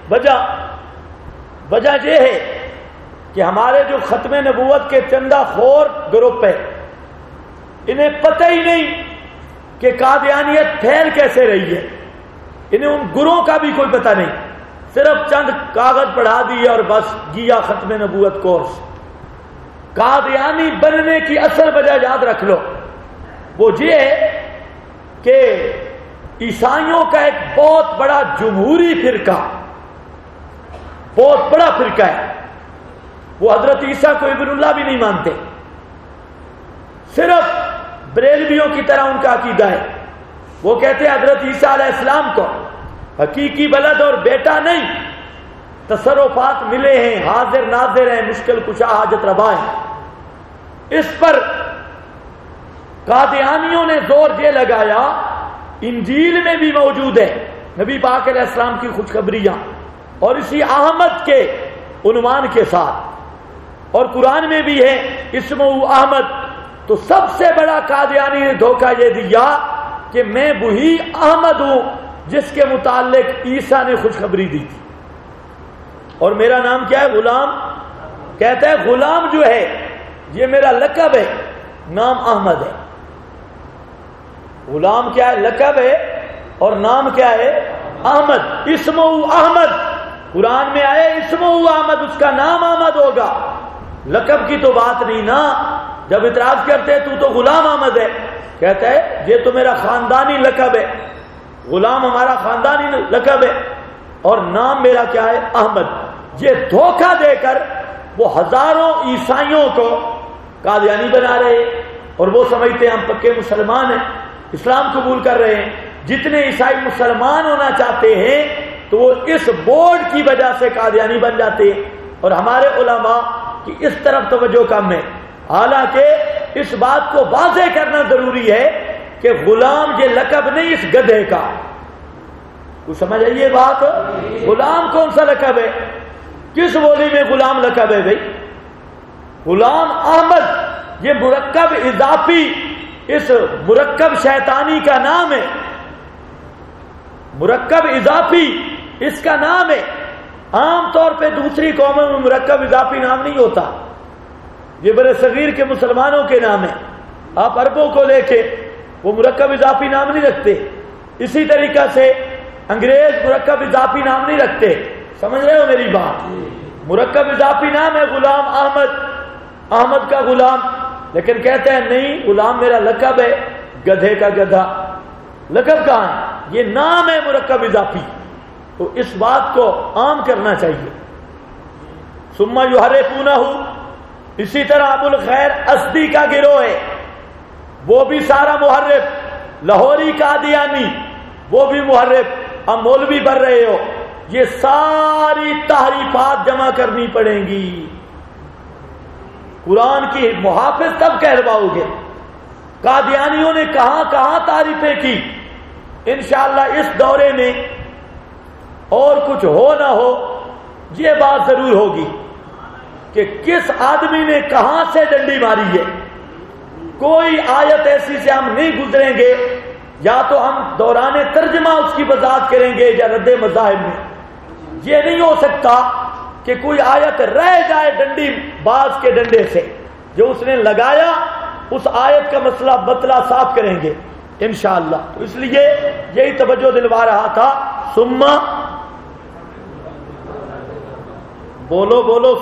وجہ یہ ہے کہ ہمارے جو ختم نبوت کے چندہ خور گروپ ہے، انہیں پتہ ہی نہیں کہ قادیانیت پھیل کیسے رہی ہے. انہیں ان گروہوں کا بھی کوئی پتہ نہیں. صرف چند کاغذ پڑھا دیے اور بس گیا ختم نبوت کورس. قادیانی بننے کی اصل وجہ یاد رکھ لو، وہ یہ ہے کہ عیسائیوں کا ایک بہت بڑا جمہوری فرقہ، بہت بڑا فرقہ ہے. وہ حضرت عیسیٰ کو ابن اللہ بھی نہیں مانتے. صرف بریلویوں کی طرح ان کا عقیدہ ہے. وہ کہتے ہیں حضرت عیسیٰ علیہ السلام کو حقیقی ولد اور بیٹا نہیں، تصرفات ملے ہیں، حاضر ناظر ہیں، مشکل کشا حاجت روا ہیں. اس پر قادیانیوں نے زور یہ لگایا، انجیل میں بھی موجود ہے نبی پاک علیہ السلام کی خوشخبریاں، اور اسی احمد کے عنوان کے ساتھ، اور قرآن میں بھی ہے اسمہ احمد. تو سب سے بڑا قادیانی نے دھوکہ یہ دیا کہ میں وہی احمد ہوں جس کے متعلق عیسیٰ نے خوشخبری دی تھی، اور میرا نام کیا ہے؟ غلام۔ کہتا ہے غلام جو ہے یہ میرا لقب ہے، نام احمد ہے۔ غلام کیا ہے؟ لقب ہے، اور نام کیا ہے؟ احمد۔ اسمہ احمد، قرآن میں آئے اسمہ احمد، اس کا نام احمد ہوگا، لقب کی تو بات نہیں نا۔ جب اعتراض کرتے تو غلام احمد ہے، کہتا ہے یہ تو میرا خاندانی لقب ہے، غلام ہمارا خاندانی لقب ہے، اور نام میرا کیا ہے؟ احمد۔ یہ دھوکہ دے کر وہ ہزاروں عیسائیوں کو قادیانی بنا رہے، اور وہ سمجھتے ہیں ہم پکے مسلمان ہیں، اسلام قبول کر رہے ہیں۔ جتنے عیسائی مسلمان ہونا چاہتے ہیں تو وہ اس بورڈ کی وجہ سے قادیانی بن جاتے ہیں، اور ہمارے علماء کی اس طرف توجہ کم ہے۔ حالانکہ اس بات کو واضح کرنا ضروری ہے کہ غلام یہ لقب نہیں اس گدھے کا، تو سمجھ آئیے بات؟ غلام کون سا لقب ہے؟ کس بولی میں غلام لقب ہے بھائی؟ غلام احمد یہ مرکب اضافی، اس مرکب شیطانی کا نام ہے، مرکب اضافی اس کا نام ہے۔ عام طور پہ دوسری قوموں میں مرکب اضافی نام نہیں ہوتا، یہ برے صغیر کے مسلمانوں کے نام ہے۔ آپ عربوں کو لے کے وہ مرکب اضافی نام نہیں رکھتے، اسی طریقہ سے انگریز مرکب اضافی نام نہیں رکھتے۔ سمجھ رہے ہو میری بات؟ مرکب اضافی نام ہے غلام احمد، احمد کا غلام، لیکن کہتے ہیں نہیں غلام میرا لقب ہے، گدھے کا گدھا۔ لقب کہاں ہے؟ یہ نام ہے مرکب اضافی، تو اس بات کو عام کرنا چاہیے۔ ثم یحرفونہ، اسی طرح ابو الخیر اسدی کا گروہ ہے، وہ بھی سارا محرف، لاہوری قادیانی وہ بھی محرف۔ اب مولوی بن رہے ہو، یہ ساری تحریفات جمع کرنی پڑیں گی، قرآن کی محافظ تب کہلواؤ گے۔ قادیانیوں نے کہاں کہاں تعریفیں کی، انشاءاللہ اس دورے میں اور کچھ ہو نہ ہو یہ بات ضرور ہوگی کہ کس آدمی نے کہاں سے ڈنڈی ماری ہے۔ کوئی آیت ایسی سے ہم نہیں گزریں گے، یا تو ہم دوران ترجمہ اس کی وضاحت کریں گے یا رد مذاہب میں۔ یہ نہیں ہو سکتا کہ کوئی آیت رہ جائے ڈنڈی باز کے ڈنڈے سے، جو اس نے لگایا اس آیت کا مسئلہ بتلا صاف کریں گے انشاءاللہ۔ تو اس لیے یہی توجہ دلوا رہا تھا۔ ثم بولو بولو،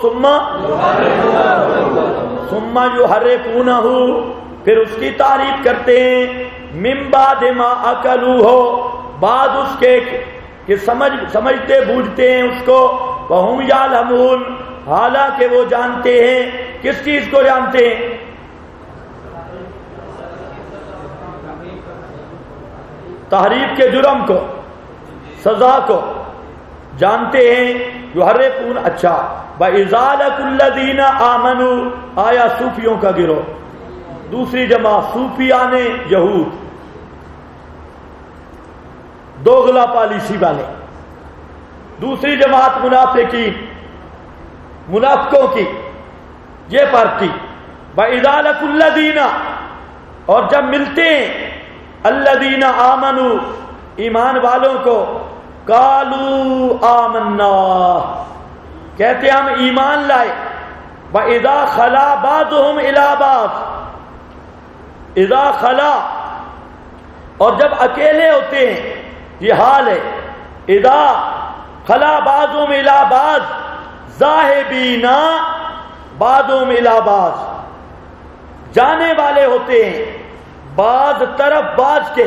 ثم یحرفونہ، پھر اس کی تعریف کرتے ہیں، من بعد ما اکلوہ، بعد اس کے کہ سمجھتے بوجھتے ہیں اس کو، وہم یعلمون، حالانکہ وہ جانتے ہیں۔ کس چیز کو جانتے ہیں؟ تحریف کے جرم کو، سزا کو جانتے ہیں۔ یحرفون، اچھا، وَإِذَا لَقُوا الَّذِينَ آمَنُوا، آیا صوفیوں کا گروہ، دوسری جماعت صوفیان یہود، دوغلا پالیسی والے۔ دوسری جماعت منافقین، منافقوں کی یہ پارٹی۔ وَإِذَا لَقُوا الَّذِينَ، اور جب ملتے ہیں الَّذِينَ آمَنُوا، ایمان والوں کو، قَالُوا آمَنَّا، کہتے ہم ایمان لائے۔ وَإِذَا خَلَا بَعْضُهُمْ إِلَىٰ بَعْضٍ، اذا خلا، اور جب اکیلے ہوتے ہیں یہ حال ہے۔ اذا خلا بعضهم الى بعض ذاہبین بعضهم الى بعض، جانے والے ہوتے ہیں بعض طرف بعض کے۔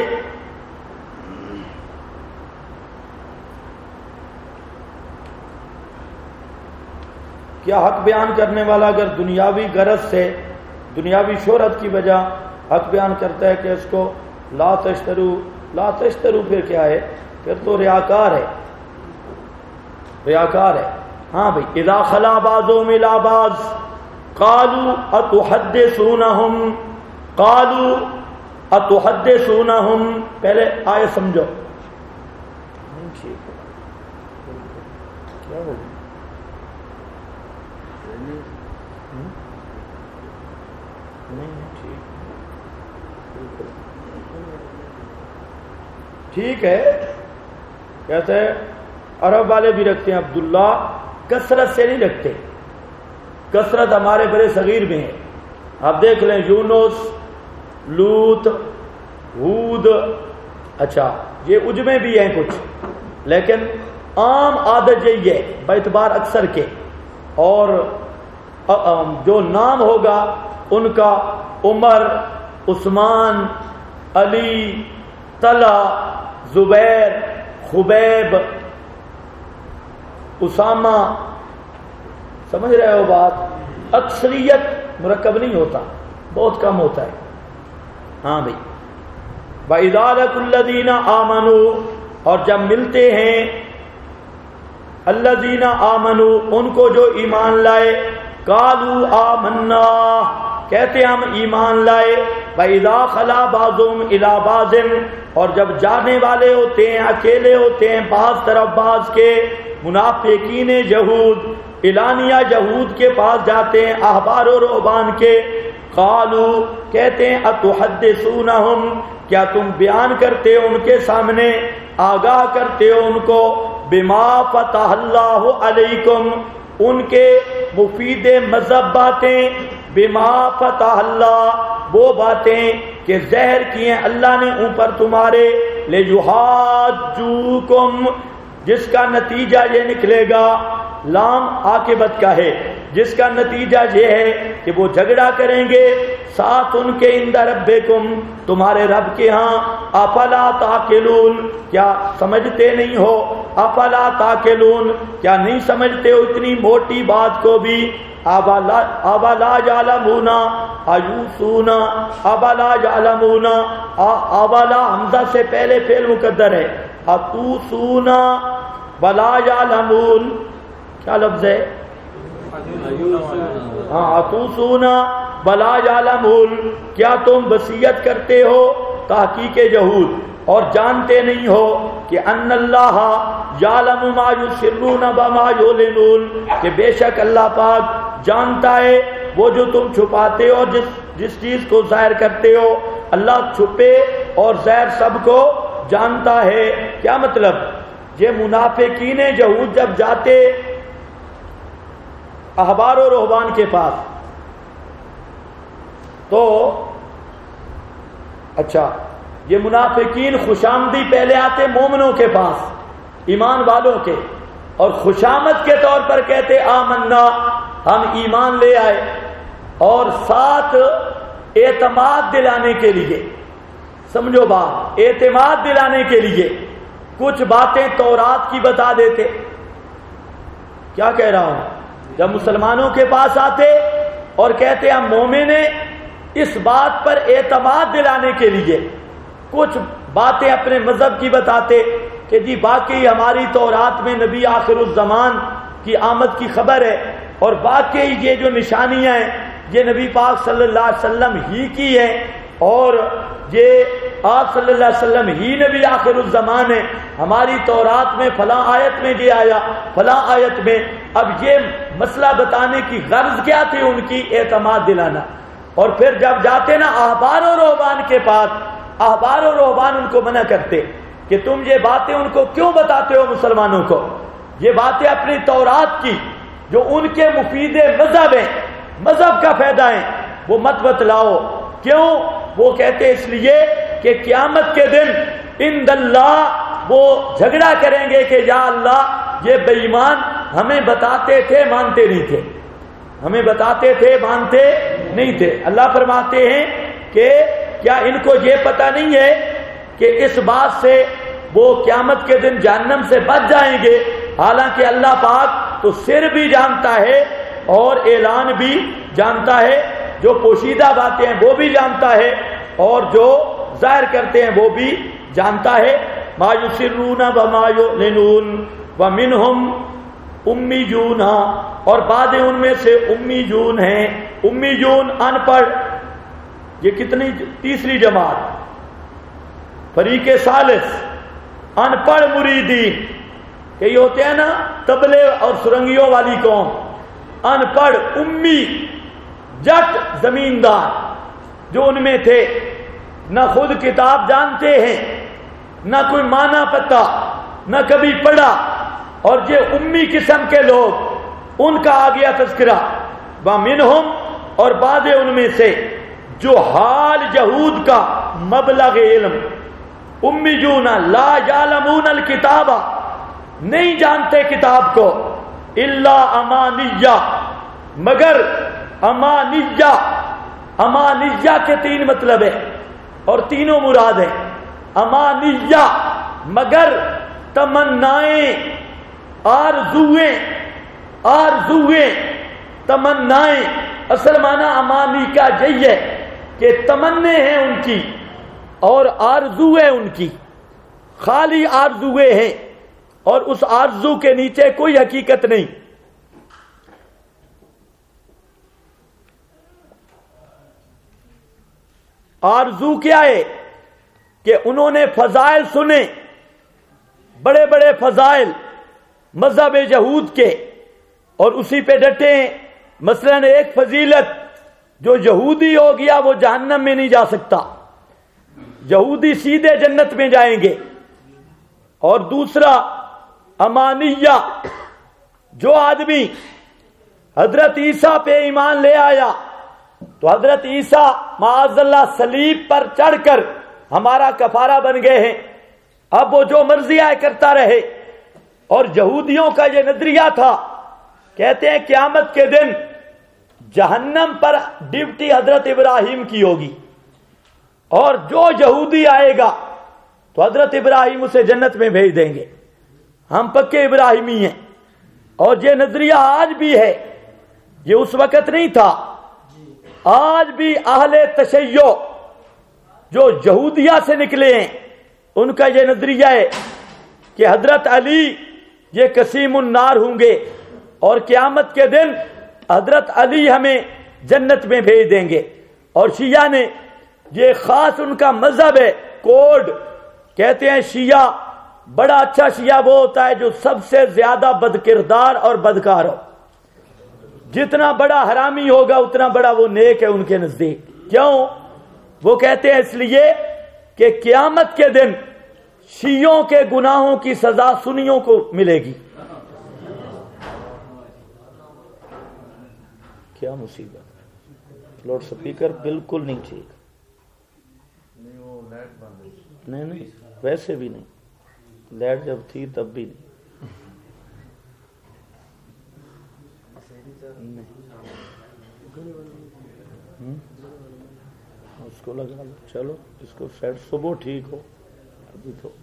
کیا حق بیان کرنے والا اگر دنیاوی غرض سے، دنیاوی شہرت کی وجہ حق بیان کرتا ہے کہ اس کو لا تشترو، لا تشترو پھر کیا ہے؟ پھر تو ریاکار ہے، ریاکار ہے۔ ہاں بھئی، اذا خلا بعضهم الى بعض قالوا اتحدثونهم، قالوا اتحدثونهم، پہلے آئے سمجھو کیا ہوگا؟ ٹھیک ہے، کہتے ہیں عرب والے بھی رکھتے ہیں عبداللہ، کثرت سے نہیں رکھتے، کثرت ہمارے بڑے صغیر میں ہے. آپ دیکھ لیں یونس، لوط، ہود، اچھا یہ عجمے بھی ہیں کچھ، لیکن عام عادت یہی ہے باعتبار اکثر کے. اور جو نام ہوگا ان کا عمر، عثمان، علی، طلحہ، زبیر، خبیب، اسامہ، سمجھ رہے ہو بات؟ اکثریت مرکب نہیں ہوتا، بہت کم ہوتا ہے. ہاں بھائی. وَإِذَا لَقُوا الَّذِينَ آمَنُوا، اور جب ملتے ہیں الذین آمنوا ان کو جو ایمان لائے، قالوا آمنا کہتے ہم ایمان لائے. وَإِذَا خَلَا بَعْضُهُمْ إِلَىٰ بَعْضٍ اور جب جانے والے ہوتے ہیں، اکیلے ہوتے ہیں بعض طرف بعض کے، منافقین یہود اعلانیہ یہود کے پاس جاتے ہیں، احبار و رہبان کے. قالوا کہتے ہیں اتحدثونہم کیا تم بیان کرتے ہو ان کے سامنے، آگاہ کرتے ہو ان کو، بما فتح اللہ علیکم ان کے مفید مذہب باتیں، بما فتح اللہ وہ باتیں کہ ظاہر کی ہیں اللہ نے اوپر تمہارے، لیحاجوکم جس کا نتیجہ یہ نکلے گا، لام عاقبت کا ہے، جس کا نتیجہ یہ ہے کہ وہ جھگڑا کریں گے ساتھ ان کے عند ربکم تمہارے رب کے ہاں. افلا تعقلون کیا سمجھتے نہیں ہو، افلا تعقلون کیا نہیں سمجھتے ہو اتنی موٹی بات کو بھی. ابلا یعلمون ایوسون، ابلا یعلمون، ابلا حمزہ سے پہلے فعل مقدر ہے، اتوسون بلا یعلمون کیا لفظ ہے؟ ہاں اتوسون بلا یعلمون کیا تم وصیت کرتے ہو تحقیق یہود اور جانتے نہیں ہو کہ ان اللہ یعلم ما یسرون وما یعلنون کہ بے شک اللہ پاک جانتا ہے وہ جو تم چھپاتے ہو اور جس چیز کو ظاہر کرتے ہو. اللہ چھپے اور ظاہر سب کو جانتا ہے. کیا مطلب؟ یہ منافقین یہود جب جاتے احبار و رہبان کے پاس تو اچھا یہ منافقین خوشامدی پہلے آتے مومنوں کے پاس، ایمان والوں کے، اور خوشامد کے طور پر کہتے آمنا ہم ایمان لے آئے، اور ساتھ اعتماد دلانے کے لیے، سمجھو بات، اعتماد دلانے کے لیے کچھ باتیں تورات کی بتا دیتے. کیا کہہ رہا ہوں؟ جب مسلمانوں کے پاس آتے اور کہتے ہم مومن ہیں، اس بات پر اعتماد دلانے کے لیے کچھ باتیں اپنے مذہب کی بتاتے کہ جی باقی ہماری تورات میں نبی آخر الزمان کی آمد کی خبر ہے، اور باقی یہ جو نشانیاں ہیں یہ نبی پاک صلی اللہ علیہ وسلم ہی کی ہیں، اور یہ آپ صلی اللہ علیہ وسلم ہی نبی آخر الزمان ہے، ہماری تورات میں فلاں آیت میں یہ آیا، فلاں آیت میں. اب یہ مسئلہ بتانے کی غرض کیا تھی ان کی؟ اعتماد دلانا. اور پھر جب جاتے نا احبار و رہبان کے پاس، احبار و رہبان ان کو منع کرتے کہ تم یہ باتیں ان کو کیوں بتاتے ہو مسلمانوں کو، یہ باتیں اپنی تورات کی جو ان کے مفید مذہب ہیں، مذہب کا فائدہ ہے، وہ مت بتلاؤ. کیوں؟ وہ کہتے اس لیے کہ قیامت کے دن عند اللہ وہ جھگڑا کریں گے کہ یا اللہ یہ بے ایمان ہمیں بتاتے تھے مانتے نہیں تھے، ہمیں بتاتے تھے مانتے نہیں تھے. اللہ فرماتے ہیں کہ کیا ان کو یہ پتہ نہیں ہے کہ اس بات سے وہ قیامت کے دن جہنم سے بچ جائیں گے، حالانکہ اللہ پاک تو سر بھی جانتا ہے اور اعلان بھی جانتا ہے، جو پوشیدہ باتیں ہیں وہ بھی جانتا ہے اور جو ظاہر کرتے ہیں وہ بھی جانتا ہے. ما یسرون وما یعلنون ومنہم امیون، اور بعض ان میں سے امیون ہیں. امیون ان پڑھ، یہ کتنی تیسری جماعت، فریق ثالث، ان پڑھ مریدین، کہ یہ ہوتے ہیں نا تبلے اور سرنگیوں والی قوم، ان پڑھ امی جٹ زمیندار جو ان میں تھے، نہ خود کتاب جانتے ہیں نہ کوئی معنی پتہ، نہ کبھی پڑھا، اور یہ امی قسم کے لوگ، ان کا آ گیا تذکرہ۔ وَمِنْهُمْ، اور بعض ان میں سے جو حال یہود کا مبلغ علم، امیون لا یعلمون الکتاب، نہیں جانتے کتاب کو، الا امانیہ، مگر امانیہ۔ امانیہ کے تین مطلب ہے اور تینوں مراد ہیں۔ امانیہ مگر تمنائیں، آرزویں، آرزویں، تمنائیں۔ اصل معنی امانی کا یہی ہے کہ تمنے ہیں ان کی اور آرزویں ان کی، خالی آرزویں ہیں، اور اس آرزو کے نیچے کوئی حقیقت نہیں۔ آرزو کیا ہے کہ انہوں نے فضائل سنے، بڑے بڑے فضائل مذہب یہود کے، اور اسی پہ ڈٹے ہیں۔ مثلا ایک فضیلت، جو یہودی ہو گیا وہ جہنم میں نہیں جا سکتا، یہودی سیدھے جنت میں جائیں گے۔ اور دوسرا امانیہ، جو آدمی حضرت عیسیٰ پہ ایمان لے آیا تو حضرت عیسیٰ معاذ اللہ صلیب پر چڑھ کر ہمارا کفارہ بن گئے ہیں، اب وہ جو مرضی آئے کرتا رہے۔ اور یہودیوں کا یہ نظریہ تھا، کہتے ہیں قیامت کے دن جہنم پر ڈیوٹی حضرت ابراہیم کی ہوگی، اور جو یہودی آئے گا تو حضرت ابراہیم اسے جنت میں بھیج دیں گے، ہم پکے ابراہیمی ہیں۔ اور یہ نظریہ آج بھی ہے، یہ اس وقت نہیں تھا، آج بھی اہل تشیع جو یہودیہ سے نکلے ہیں ان کا یہ نظریہ ہے کہ حضرت علی یہ قسیم النار ہوں گے، اور قیامت کے دن حضرت علی ہمیں جنت میں بھیج دیں گے۔ اور شیعہ نے یہ خاص ان کا مذہب ہے، کوڈ، کہتے ہیں شیعہ، بڑا اچھا شیعہ وہ ہوتا ہے جو سب سے زیادہ بد کردار اور بدکار ہو۔ جتنا بڑا حرامی ہوگا اتنا بڑا وہ نیک ہے ان کے نزدیک۔ کیوں؟ وہ کہتے ہیں اس لیے کہ قیامت کے دن شیعوں کے گناہوں کی سزا سنیوں کو ملے گی۔ کیا مصیبت، لاؤڈ سپیکر بالکل نہیں ٹھیک، نہیں ویسے بھی نہیں، لائٹ جب تھی تب بھی نہیں۔ اس کو لگا لو، چلو اس کو سیٹ، صبح ٹھیک ہو، ابھی تو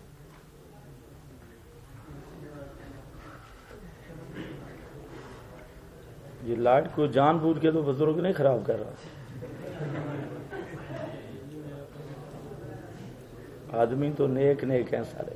یہ لائٹ کو جان بوجھ کے تو بزرگ نہیں خراب کر رہا، آدمی تو نیک نیک ہیں سارے۔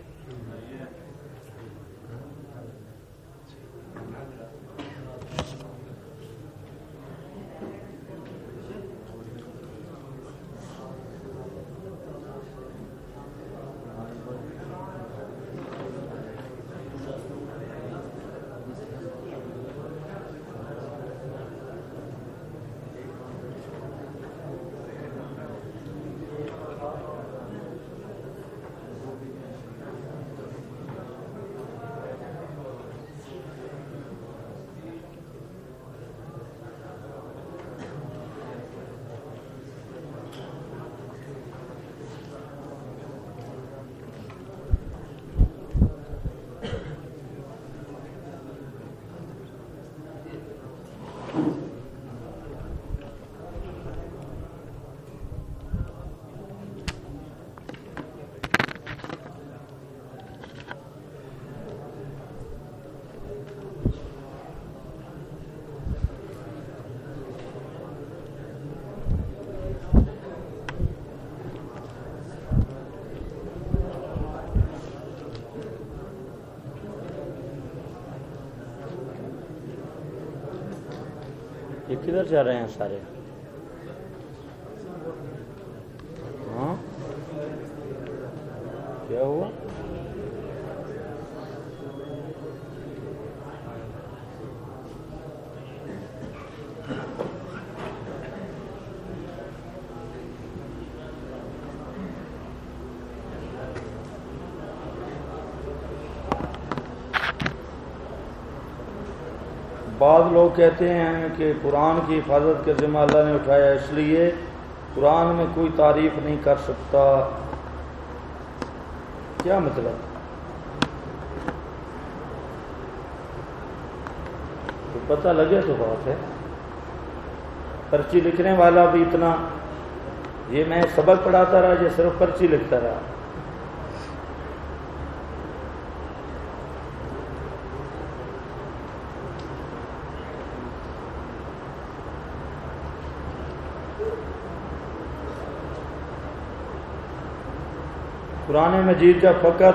یہ کدھر جا رہے ہیں سارے؟ ہاں کیا ہوا؟ بعض لوگ کہتے ہیں کہ قرآن کی حفاظت کا ذمہ اللہ نے اٹھایا، اس لیے قرآن میں کوئی تعریف نہیں کر سکتا. کیا مطلب؟ تو پتہ لگے تو بات ہے. پرچی لکھنے والا بھی اتنا، یہ میں سبق پڑھاتا رہا یا صرف پرچی لکھتا رہا؟ قرآن مجید کا فقط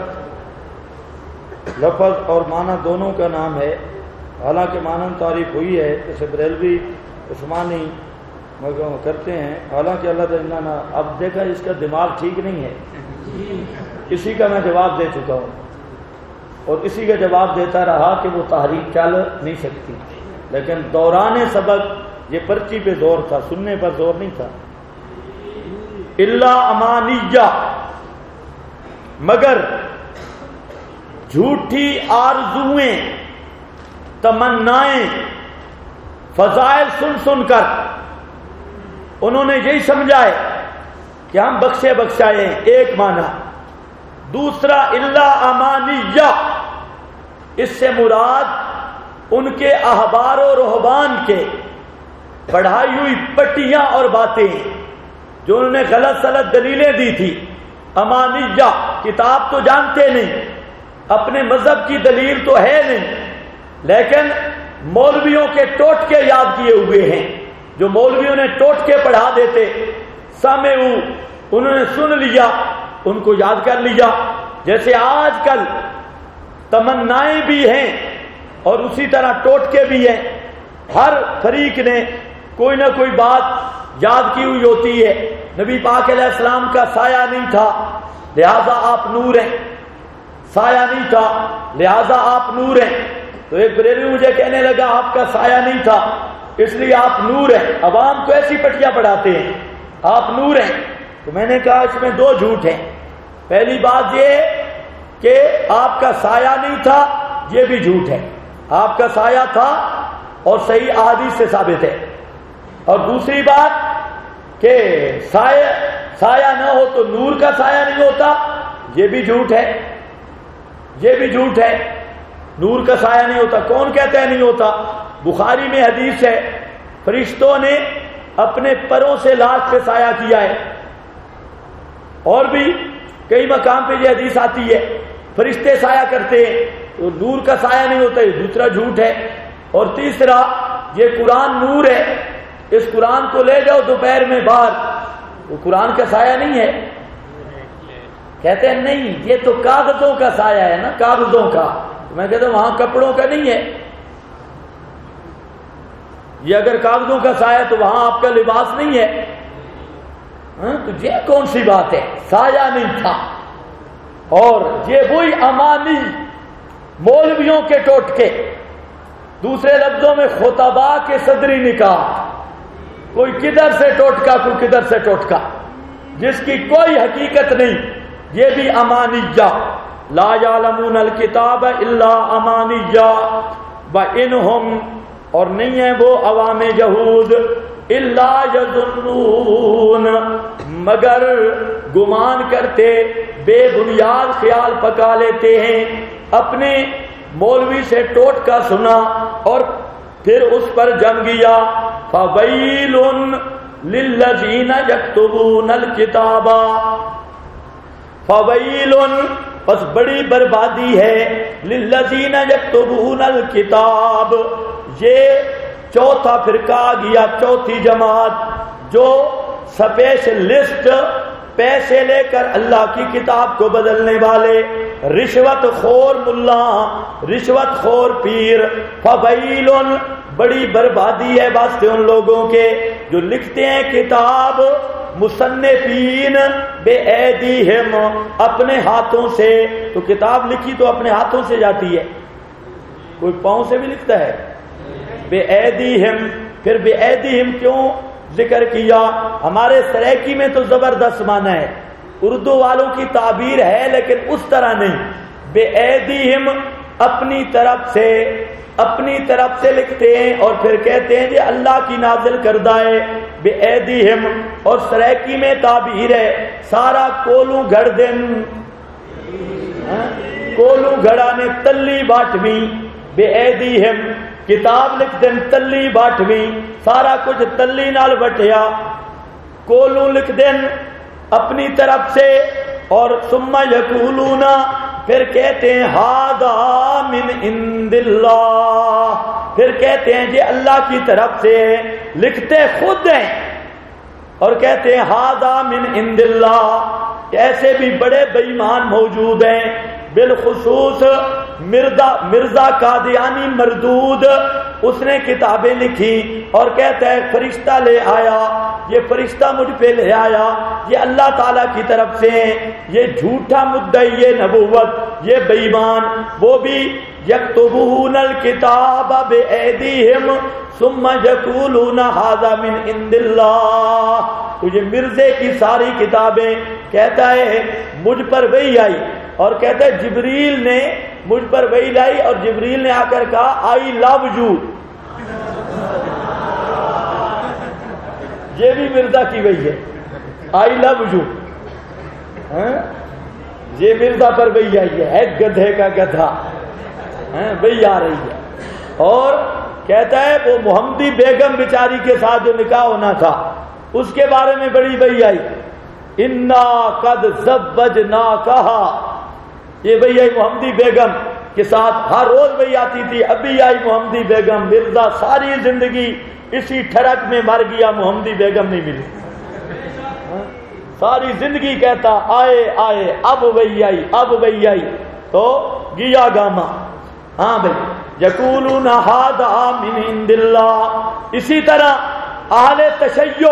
لفظ اور معنی دونوں کا نام ہے، حالانکہ معنی تعریف ہوئی ہے، جیسے بریلوی عثمانی کرتے ہیں، حالانکہ اللہ تعالیٰ. اب دیکھا اس کا دماغ ٹھیک نہیں ہے، اسی کا میں جواب دے چکا ہوں اور اسی کا جواب دیتا رہا کہ وہ تحریک چل نہیں سکتی. لیکن دوران سبق یہ پرچی پہ زور تھا، سننے پر زور نہیں تھا. الا امانیہ، مگر جھوٹی آرزویں، تمنائیں، فضائل سن سن کر انہوں نے یہی سمجھا ہے کہ ہم بخشے بخشائے ہیں، ایک معنی. دوسرا الا امانیہ، اس سے مراد ان کے احبار و رہبان کے پڑھائی ہوئی پٹیاں اور باتیں جو انہوں نے غلط سلط دلیلیں دی تھی. امانیہ، کتاب تو جانتے نہیں، اپنے مذہب کی دلیل تو ہے نہیں، لیکن مولویوں کے ٹوٹکے یاد کیے ہوئے ہیں، جو مولویوں نے ٹوٹکے پڑھا دیتے. سامعو، انہوں نے سن لیا، ان کو یاد کر لیا. جیسے آج کل تمنائیں بھی ہیں اور اسی طرح ٹوٹکے بھی ہیں. ہر فریق نے کوئی نہ کوئی بات یاد کی ہوئی ہوتی ہے. نبی پاک علیہ السلام کا سایہ نہیں تھا لہذا آپ نور ہیں، سایہ نہیں تھا لہذا آپ نور ہیں. تو ایک بریلوی مجھے کہنے لگا آپ کا سایہ نہیں تھا اس لیے آپ نور ہیں. عوام کو ایسی پٹیاں پڑھاتے ہیں آپ نور ہیں. تو میں نے کہا اس میں دو جھوٹ ہیں. پہلی بات یہ کہ آپ کا سایہ نہیں تھا، یہ بھی جھوٹ ہے. آپ کا سایہ تھا اور صحیح احادیث سے ثابت ہے. اور دوسری بات کہ سایہ نہ ہو تو نور کا سایہ نہیں ہوتا، یہ بھی جھوٹ ہے. یہ بھی جھوٹ ہے، نور کا سایہ نہیں ہوتا. کون کہتا ہے نہیں ہوتا؟ بخاری میں حدیث ہے فرشتوں نے اپنے پروں سے لاش پہ سایہ کیا ہے. اور بھی کئی مقام پہ یہ حدیث آتی ہے فرشتے سایہ کرتے ہیں، تو نور کا سایہ نہیں ہوتا، یہ دوسرا جھوٹ ہے. اور تیسرا یہ قرآن نور ہے، اس قرآن کو لے جاؤ دوپہر میں باہر، وہ قرآن کا سایہ نہیں ہے. کہتے ہیں نہیں یہ تو کاغذوں کا سایہ ہے نا، کاغذوں کا. میں کہتا ہوں وہاں کپڑوں کا نہیں ہے. یہ اگر کاغذوں کا سایہ تو وہاں آپ کا لباس نہیں ہے. تو یہ کون سی بات ہے؟ سایہ نہیں تھا. اور یہ وہی امانی مولویوں کے ٹوٹکے، دوسرے لفظوں میں خطباء کے صدری نکاح، کوئی کدھر سے ٹوٹکا کوئی کدھر سے ٹوٹکا، جس کی کوئی حقیقت نہیں. یہ بھی امانیہ. لا یعلمون الکتاب الا امانیہ وانہم، اور نہیں ہے وہ عوام یہود الا یظنون، مگر گمان کرتے، بے بنیاد خیال پکا لیتے ہیں. اپنے مولوی سے ٹوٹکا سنا اور پھر اس پر جم گیا. فویل للذین یکتبون الکتاب، فویل، بس بڑی بربادی ہے، للذین یکتبون الکتاب، یہ چوتھا فرقہ آ گیا، چوتھی جماعت، جو سپیشلسٹ، پیسے لے کر اللہ کی کتاب کو بدلنے والے، رشوت خور ملا، رشوت خور پیر. فویل، بڑی بربادی ہے واسطے ان لوگوں کے جو لکھتے ہیں کتاب، مصنفین بے ایدیہم، اپنے ہاتھوں سے. تو کتاب لکھی تو اپنے ہاتھوں سے جاتی ہے، کوئی پاؤں سے بھی لکھتا ہے. بے ایدیہم، پھر بے ایدیہم کیوں ذکر کیا؟ ہمارے سریکی میں تو زبردست معنی ہے، اردو والوں کی تعبیر ہے لیکن اس طرح نہیں. بے ایدیہم، اپنی طرف سے، اپنی طرف سے لکھتے ہیں اور پھر کہتے ہیں یہ اللہ کی نازل کردہ ہے بے ایدیہم، اور سریکی میں تعبیر ہے سارا کولوں گھڑ دن، کولوں گھڑانے تلی باٹویں بے ایدیہم، کتاب لکھ دن تلی باٹویں، سارا کچھ تلی نال بٹیا، کولوں لکھ دن اپنی طرف سے، اور ثم یقولون پھر کہتے ہیں ھذا من عند اللہ، پھر کہتے ہیں یہ اللہ کی طرف سے، لکھتے خود ہیں اور کہتے ہیں ھذا من عند اللہ۔ ایسے بھی بڑے بے ایمان موجود ہیں، بالخصوص مرزا قادیانی مردود، اس نے کتابیں لکھی اور کہتا ہے فرشتہ لے آیا، یہ فرشتہ مجھ پہ لے آیا، یہ اللہ تعالیٰ کی طرف سے ہیں، یہ جھوٹا مدعی نبوت، یہ بے ایمان۔ وہ بھی یکتبون الکتاب بایدیہم ثم یقولون ھذا من عند اللہ۔ تو یہ مرزے کی ساری کتابیں کہتا ہے مجھ پر وحی آئی، اور کہتا ہے جبریل نے مجھ پر وحی لائی، اور جبریل نے آ کر کہا آئی لو یو، یہ بھی مرزا کی وحی ہے، آئی لو یو، یہ مرزا پر وحی آئی ہے گدھے کا گدھا، وحی آ رہی ہے۔ اور کہتا ہے وہ محمدی بیگم بیچاری کے ساتھ جو نکاح ہونا تھا اس کے بارے میں بڑی وحی آئی، انا قد زوجناکہا، یہ وہی آئی محمدی بیگم کے ساتھ، ہر روز وہی آتی تھی، ابھی آئی محمدی بیگم۔ مرزا ساری زندگی اسی ٹھڑک میں مر گیا، محمدی بیگم نہیں ملی، ساری زندگی کہتا آئے آئے، اب وہی آئی، اب وہی آئی، تو گیا گاما۔ ہاں بھائی، یقولون ھذا من عند اللہ۔ اسی طرح اہل تشیع،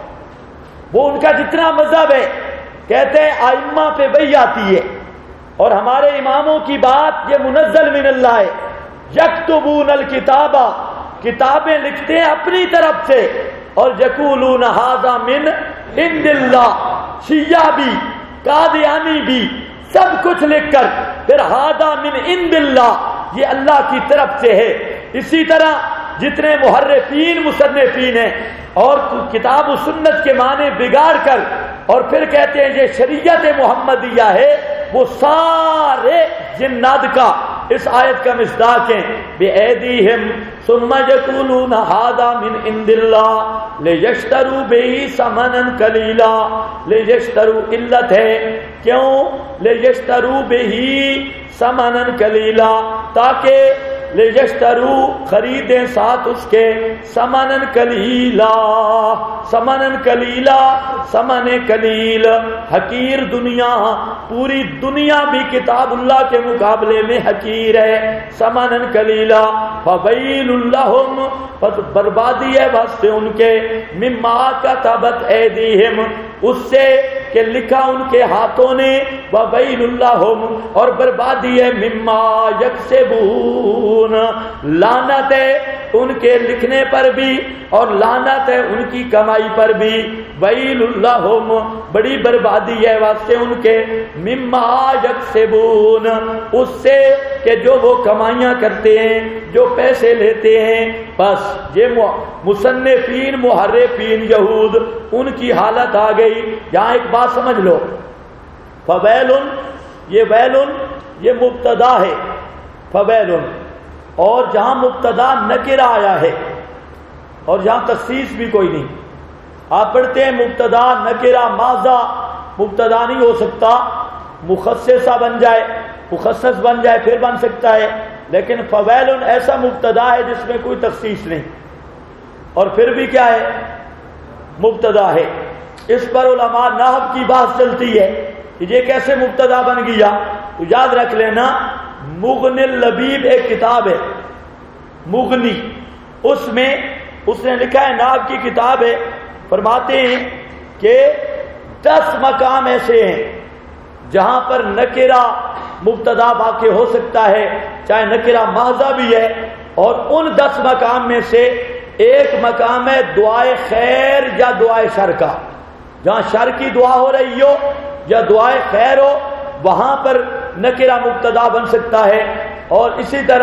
وہ ان کا جتنا مذہب ہے کہتے ہیں ائمہ پہ وحی آتی ہے، اور ہمارے اماموں کی بات یہ منزل من اللہ ہے، یکتبون الکتاب، کتابیں لکھتے ہیں اپنی طرف سے، اور یقولون ھذا من عند اللہ۔ شیعہ بھی قادیانی بھی سب کچھ لکھ کر پھر ھذا من عند اللہ، یہ اللہ کی طرف سے ہے۔ اسی طرح جتنے محرفین مصنفین ہیں اور کتاب و سنت کے معنی بگاڑ کر اور پھر کہتے ہیں یہ شریعت محمدیہ ہے، وہ سارے جنات کا اس آیت کا مصداق ہے، بِأَيْدِيهِمْ ثُمَّ يَقُولُونَ هَذَا مِنْ عِنْدِ اللَّهِ لِيَشْتَرُوا بِهِ ثَمَنًا قَلِيلًا۔ لِيَشْتَرُوا علت ہے، کیوں؟ لِيَشْتَرُوا بِهِ ثَمَنًا قَلِيلًا، تاکہ لِيَشْتَرُوا خریدیں ساتھ اس کے ثمنًا قلیلا، ثمنًا قلیلا، ثمن قلیل، حقیر دنیا، پوری دنیا بھی کتاب اللہ کے مقابلے میں حقیر ہے، ثمنًا قلیلا۔ فویل لہم، بربادی ہے واسطے ان کے، مما کتبت ایدیہم، اس سے کہ لکھا ان کے ہاتھوں نے، وویل لہم، اور بربادی ہے مما یکسبون، لعنت ہے ان کے لکھنے پر بھی اور لعنت ہے ان کی کمائی پر بھی، ویل لہم، بڑی بربادی ہے واسطے ان کے، مما یکسبون، اس سے کہ جو وہ کمائیاں کرتے ہیں، جو پیسے لیتے ہیں۔ بس یہ مصنفین محرفین یہود، ان کی حالت آ گئی۔ یہاں ایک بات سمجھ لو، فویل، یہ ویل یہ مبتدا ہے، فویل، اور جہاں مبتدا نکرہ آیا ہے اور جہاں تخصیص بھی کوئی نہیں، آپ پڑھتے ہیں مبتدا نکرہ ماذا، مبتدا نہیں ہو سکتا، مخصصہ بن جائے، مخصص بن جائے پھر بن سکتا ہے، لیکن فویل ایسا مبتدا ہے جس میں کوئی تخصیص نہیں، اور پھر بھی کیا ہے؟ مبتدا ہے۔ اس پر علماء نحو کی بات چلتی ہے کہ یہ کیسے مبتدا بن گیا، تو یاد رکھ لینا، مغنی اللبیب ایک کتاب ہے، مغنی، اس میں اس نے لکھا ہے، نحو کی کتاب ہے، فرماتے ہیں کہ 10 مقام ایسے ہیں جہاں پر نکرہ مبتدا واقع ہو سکتا ہے، چاہے نکرہ محضہ بھی ہے، اور ان 10 مقام میں سے ایک مقام ہے دعائے خیر یا دعائے شر کا، جہاں شر کی دعا ہو رہی ہو یا دعائے خیر ہو، وہاں پر نکرہ مبتدا بن سکتا ہے۔ اور اسی طرح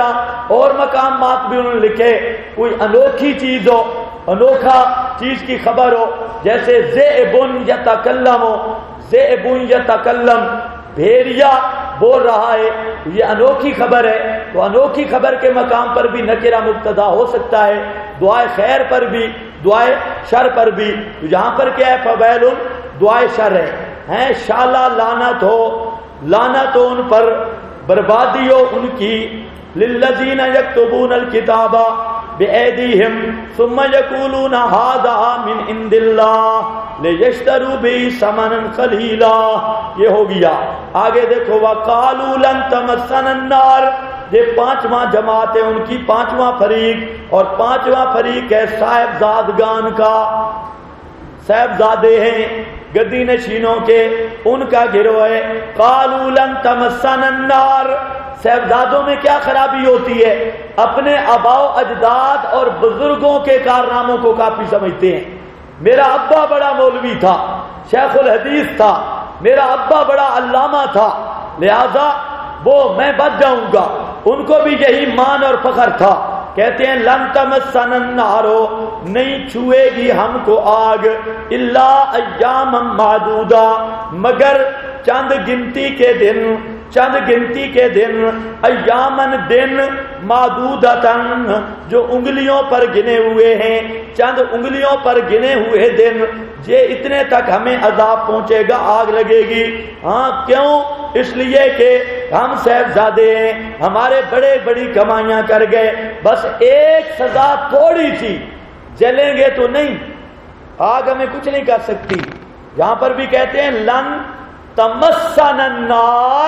اور مقامات بھی انہوں نے لکھے، کوئی انوکھی چیز ہو، انوکھا چیز کی خبر ہو، جیسے ذئبٌ یتکلم ہو، ذئبٌ یتکلم، بھیڑیا بول رہا ہے، یہ انوکھی خبر ہے، تو انوکھی خبر کے مقام پر بھی نکرہ مبتدا ہو سکتا ہے، دعائے خیر پر بھی، دعائے شر پر بھی۔ تو یہاں پر کیا ہے؟ فویل، دعائے شر ہے، شالا لعنت ہو، لعنت ہو ان پر، بربادی ہو ان کی، للذین یکتبون الکتاب بأیدیہم ثم یقولون ھذا من عند اللہ لیشتروا بہ ثمنا قلیلا۔ یہ ہو گیا۔ آگے دیکھو وقالوا لن تمسنا النار، یہ پانچواں جماعت ہے ان کی، پانچواں فریق، اور پانچواں فریق ہے صاحبزادگان کا، صاحبزادے ہیں گدی نشینوں کے، ان کا گروہ ہے۔ قالوا لن تمسنا النار، صاحبزادوں میں کیا خرابی ہوتی ہے؟ اپنے آباء و اجداد اور بزرگوں کے کارناموں کو کافی سمجھتے ہیں۔ میرا ابا بڑا مولوی تھا، شیخ الحدیث تھا، میرا ابا بڑا علامہ تھا، لہذا وہ میں بچ جاؤں گا، ان کو بھی یہی مان اور فخر تھا۔ کہتے ہیں لن تمسنا النار، نہیں چھوئے گی ہم کو آگ، الا ایاما معدودہ، مگر چند گنتی کے دن، چند گنتی کے دن، ایامن دن، معدودتن جو انگلیوں پر گنے ہوئے ہیں، چند انگلیوں پر گنے ہوئے دن، یہ اتنے تک ہمیں عذاب پہنچے گا، آگ لگے گی۔ ہاں کیوں؟ اس لیے کہ ہم صاحبزادے ہیں، ہمارے بڑے بڑی کمائیاں کر گئے، بس ایک سزا تھوڑی سی، جلیں گے تو نہیں، آگ ہمیں کچھ نہیں کر سکتی۔ یہاں پر بھی کہتے ہیں لن تمسنا النار،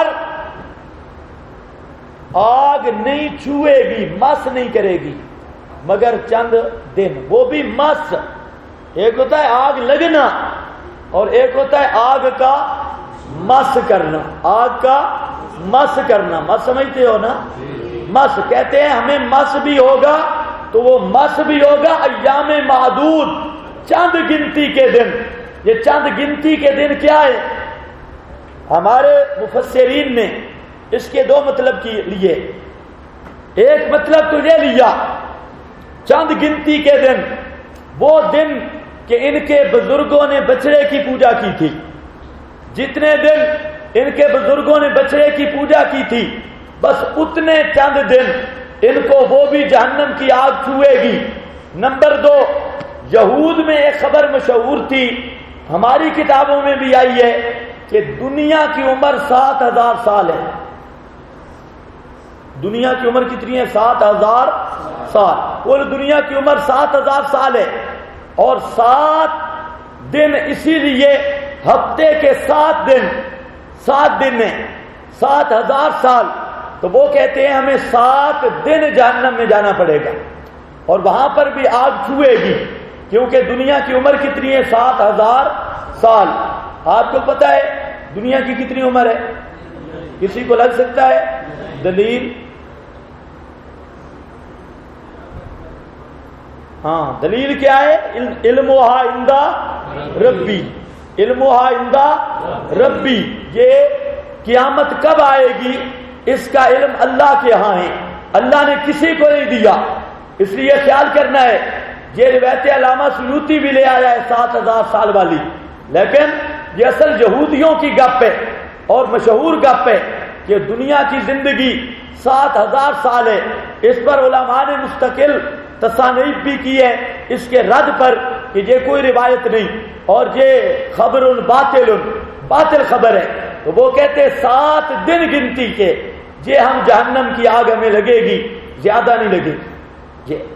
آگ نہیں چھوئے گی، مس نہیں کرے گی، مگر چند دن، وہ بھی مس۔ ایک ہوتا ہے آگ لگنا اور ایک ہوتا ہے آگ کا مس کرنا، آگ کا مس کرنا، مس سمجھتے ہو نا؟ مس کہتے ہیں ہمیں مس بھی ہوگا، تو وہ مس بھی ہوگا ایام معدود، چند گنتی کے دن۔ یہ چند گنتی کے دن کیا ہے؟ ہمارے مفسرین نے اس کے دو مطلب لیے۔ ایک مطلب تو یہ لیا چند گنتی کے دن، وہ دن کہ ان کے بزرگوں نے بچڑے کی پوجا کی تھی، جتنے دن ان کے بزرگوں نے بچڑے کی پوجا کی تھی، بس اتنے چند دن ان کو وہ بھی جہنم کی آگ چھوئے گی۔ نمبر 2، یہود میں ایک خبر مشہور تھی، ہماری کتابوں میں بھی آئی ہے، کہ دنیا کی عمر 7000 سال ہے۔ دنیا کی عمر کتنی ہے؟ 7000 سال۔ کل دنیا کی عمر 7000 سال ہے، اور 7 دن اسی لیے ہفتے کے 7 دن ہیں، 7000 سال۔ تو وہ کہتے ہیں ہمیں 7 دن جہنم میں جانا پڑے گا، اور وہاں پر بھی آگ چھوئے گی، کیونکہ دنیا کی عمر کتنی ہے؟ 7000 سال۔ آپ کو پتا ہے دنیا کی کتنی عمر ہے؟ کسی کو لگ سکتا ہے؟ دلیل؟ ہاں دلیل کیا ہے؟ علمھا عند ربی، علمھا عند ربی، یہ قیامت کب آئے گی اس کا علم اللہ کے ہاں ہے، اللہ نے کسی کو نہیں دیا۔ اس لیے خیال کرنا ہے، یہ روایت علامہ سیوطی بھی لے آیا ہے 7000 سال والی، لیکن یہ اصل یہودیوں کی گپ ہے اور مشہور گپ ہے کہ دنیا کی زندگی 7000 سال ہے۔ اس پر علماء نے مستقل تصانیف بھی کی ہے اس کے رد پر کہ یہ کوئی روایت نہیں اور یہ خبر باطل خبر ہے۔ تو وہ کہتے 7 دن گنتی کے یہ ہم جہنم کی آگ ہمیں لگے گی، زیادہ نہیں لگے گی۔ یہ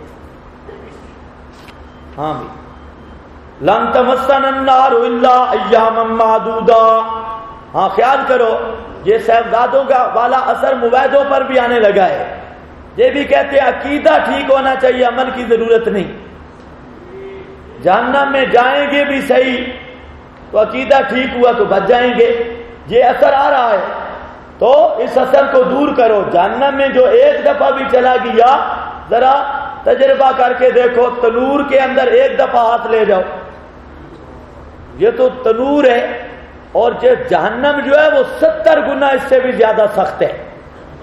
ہاں بھی لن تمسنا النار الا ایاما معدودا۔ ہاں خیال کرو، یہ صاحبزادوں کا والا اثر مبیدوں پر بھی آنے لگا ہے۔ یہ بھی کہتے ہیں عقیدہ ٹھیک ہونا چاہیے، عمل کی ضرورت نہیں۔ جہنم میں جائیں گے بھی صحیح، تو عقیدہ ٹھیک ہوا تو بچ جائیں گے۔ یہ اثر آ رہا ہے، تو اس اثر کو دور کرو۔ جہنم میں جو ایک دفعہ بھی چلا گیا، ذرا تجربہ کر کے دیکھو، تنور کے اندر ایک دفعہ ہاتھ لے جاؤ، یہ تو تنور ہے، اور جہنم جو ہے وہ 70 گنا اس سے بھی زیادہ سخت ہے۔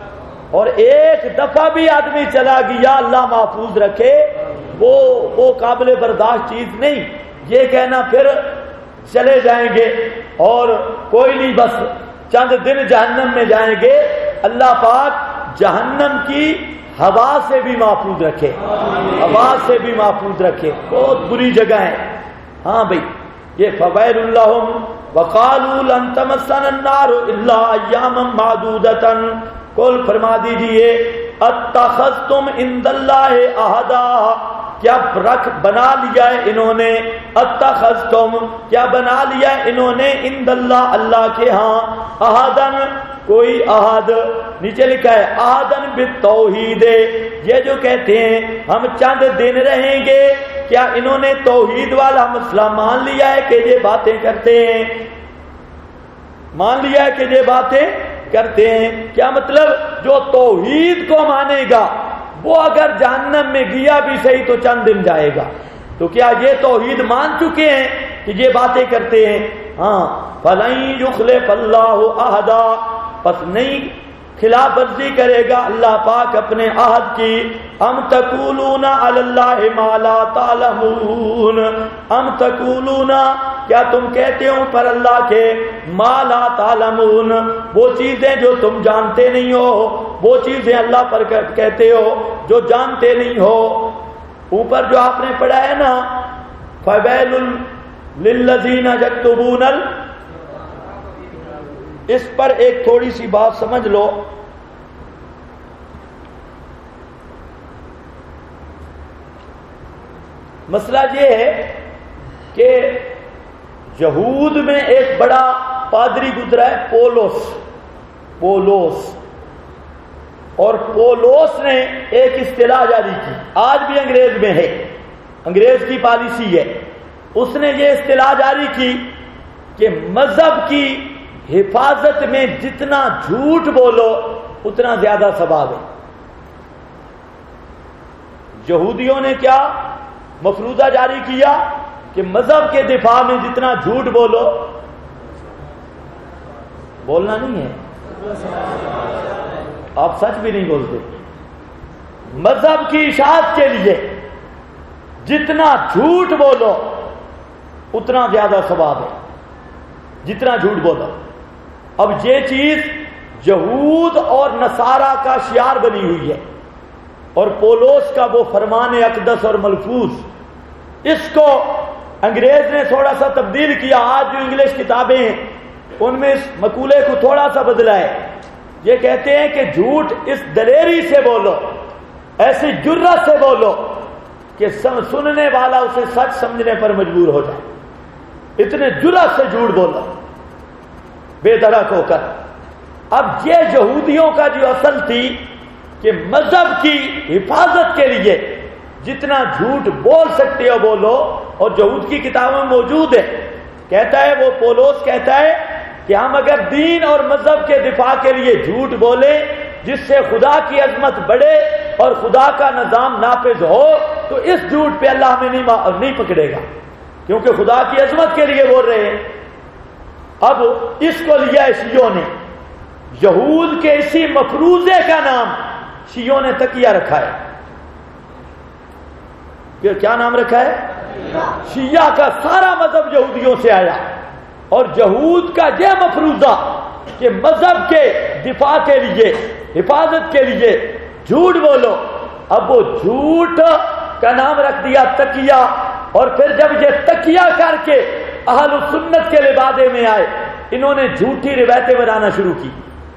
اور ایک دفعہ بھی آدمی چلا گیا اللہ محفوظ رکھے وہ قابل برداشت چیز نہیں. یہ کہنا پھر چلے جائیں گے اور کوئی نہیں بس چند دن جہنم میں جائیں گے. اللہ پاک جہنم کی ہوا سے بھی محفوظ رکھے, ہوا سے بھی محفوظ رکھے, بہت بری جگہ ہے. ہاں بھائی یہ فویل لہم وقالوا لن تمسنا النار الا ایاما معدودۃ. قل فرما دیجئے اتخذتم عند اللہ عہدا, کیا بنا لیا ہے انہوں نے, اتخذتم کیا بنا لیا ہے انہوں نے, عند اللہ اللہ کے ہاں, عہدن کوئی عہد, نیچے لکھا ہے عہدن بالتوحید, یہ جو کہتے ہیں ہم چند دن رہیں گے, کیا انہوں نے توحید والا مسئلہ مان لیا ہے کہ یہ باتیں کرتے ہیں, مان لیا ہے کہ یہ باتیں کرتے ہیں. کیا مطلب جو توحید کو مانے گا وہ اگر جہنم میں گیا بھی صحیح تو چند دن جائے گا. تو کیا یہ توحید مان چکے ہیں کہ یہ باتیں کرتے ہیں؟ ہاں فَلَن يُخْلِفَ اللَّهُ عَهْدًا, پس نہیں خلاف ورزی کرے گا اللہ پاک اپنے عہد کی. ام تقولون علی اللہ ما لا تعلمون, ام تقولون کیا تم کہتے ہو پر اللہ کے ما لا تعلمون, وہ چیزیں جو تم جانتے نہیں ہو, وہ چیزیں اللہ پر کہتے ہو جو جانتے نہیں ہو. اوپر جو آپ نے پڑھا ہے نا فویل للذین یکتبون, اس پر ایک تھوڑی سی بات سمجھ لو. مسئلہ یہ ہے کہ یہود میں ایک بڑا پادری گزرا ہے پولوس, اور پولوس نے ایک اصطلاح جاری کی, آج بھی انگریز میں ہے, انگریز کی پالیسی ہے. اس نے یہ اصطلاح جاری کی کہ مذہب کی حفاظت میں جتنا جھوٹ بولو اتنا زیادہ ثواب ہے. یہودیوں نے کیا مفروضہ جاری کیا کہ مذہب کے دفاع میں جتنا جھوٹ بولو, بولنا نہیں ہے, آپ سچ بھی نہیں بولتے, مذہب کی اشاعت کے لیے جتنا جھوٹ بولو اتنا زیادہ ثواب ہے, جتنا جھوٹ بولو. اب یہ چیز یہود اور نصارہ کا شعار بنی ہوئی ہے, اور پولوس کا وہ فرمان اقدس اور ملفوظ, اس کو انگریز نے تھوڑا سا تبدیل کیا. آج جو انگلش کتابیں ہیں ان میں اس مقولے کو تھوڑا سا بدلا ہے. یہ کہتے ہیں کہ جھوٹ اس دلیری سے بولو, ایسی جرت سے بولو کہ سننے والا اسے سچ سمجھنے پر مجبور ہو جائے. اتنے جرت سے جھوٹ بولو بے دھڑک ہو کر. اب یہ یہودیوں کا جو اصل تھی کہ مذہب کی حفاظت کے لیے جتنا جھوٹ بول سکتے ہو بولو, اور یہود کی کتابوں میں موجود ہے. کہتا ہے وہ پولوس کہتا ہے کہ ہم اگر دین اور مذہب کے دفاع کے لیے جھوٹ بولیں جس سے خدا کی عظمت بڑھے اور خدا کا نظام نافذ ہو, تو اس جھوٹ پہ اللہ ہمیں نہیں پکڑے گا, کیونکہ خدا کی عظمت کے لیے بول رہے ہیں. اب اس کو لیا ہے شیعوں نے, یہود کے اسی مفروضے کا نام شیعوں نے تقیہ رکھا ہے. کیا نام رکھا ہے؟ شیعہ کا سارا مذہب یہودیوں سے آیا, اور یہود کا یہ مفروضہ کہ مذہب کے دفاع کے لیے حفاظت کے لیے جھوٹ بولو. اب وہ جھوٹ کا نام رکھ دیا تقیہ, اور پھر جب یہ تقیہ کر کے اہل سنت کے لبادے میں آئے, انہوں نے جھوٹی روایتیں بنانا شروع کی.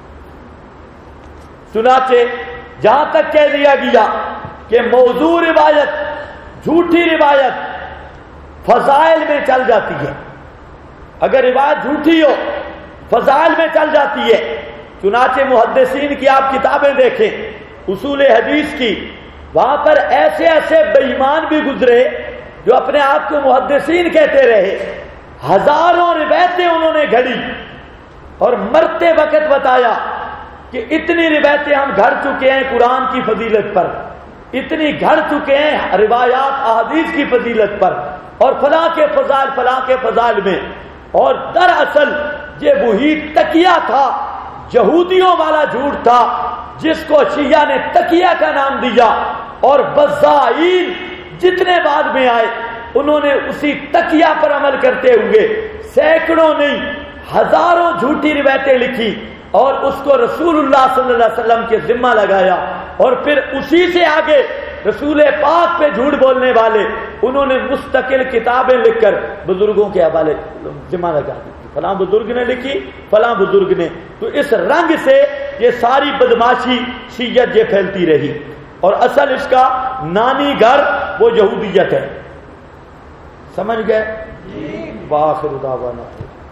چنانچہ جہاں تک کہہ دیا گیا کہ موضوع روایت, جھوٹی روایت فضائل میں چل جاتی ہے. اگر روایت جھوٹی ہو فضائل میں چل جاتی ہے. چنانچہ محدثین کی آپ کتابیں دیکھیں, اصول حدیث کی, وہاں پر ایسے ایسے بے ایمان بھی گزرے جو اپنے آپ کو محدثین کہتے رہے. ہزاروں روایتیں انہوں نے گھڑی اور مرتے وقت بتایا کہ اتنی روایتیں ہم گھڑ چکے ہیں قرآن کی فضیلت پر, اتنی گھڑ چکے ہیں روایات احادیث کی فضیلت پر, اور فلاں کے فضائل فلاں کے فضائل میں. اور دراصل یہ وہی تقیہ تھا, یہودیوں والا جھوٹ تھا جس کو شیعہ نے تقیہ کا نام دیا، اور بزائین جتنے بعد میں آئے انہوں نے اسی تقیہ پر عمل کرتے ہوئے سینکڑوں نہیں ہزاروں جھوٹی روایتیں لکھی اور اس کو رسول اللہ صلی اللہ علیہ وسلم کے ذمہ لگایا، اور پھر اسی سے آگے رسول پاک پہ جھوٹ بولنے والے انہوں نے مستقل کتابیں لکھ کر بزرگوں کے حوالے ذمہ لگا دی، فلاں بزرگ نے لکھی، فلاں بزرگ نے۔ تو اس رنگ سے یہ ساری بدماشی شیعت یہ پھیلتی رہی، اور اصل اس کا نانی گھر وہ یہودیت ہے، سمجھ گئے؟ وآخر دعوانا۔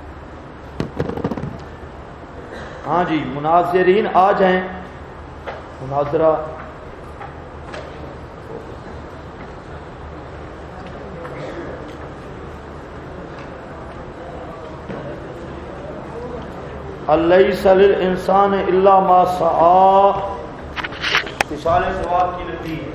ہاں جی، مناظرین آ جائیں، مناظرہ الیس للانسان الا ما سعی، مثال ثواب کی لطیف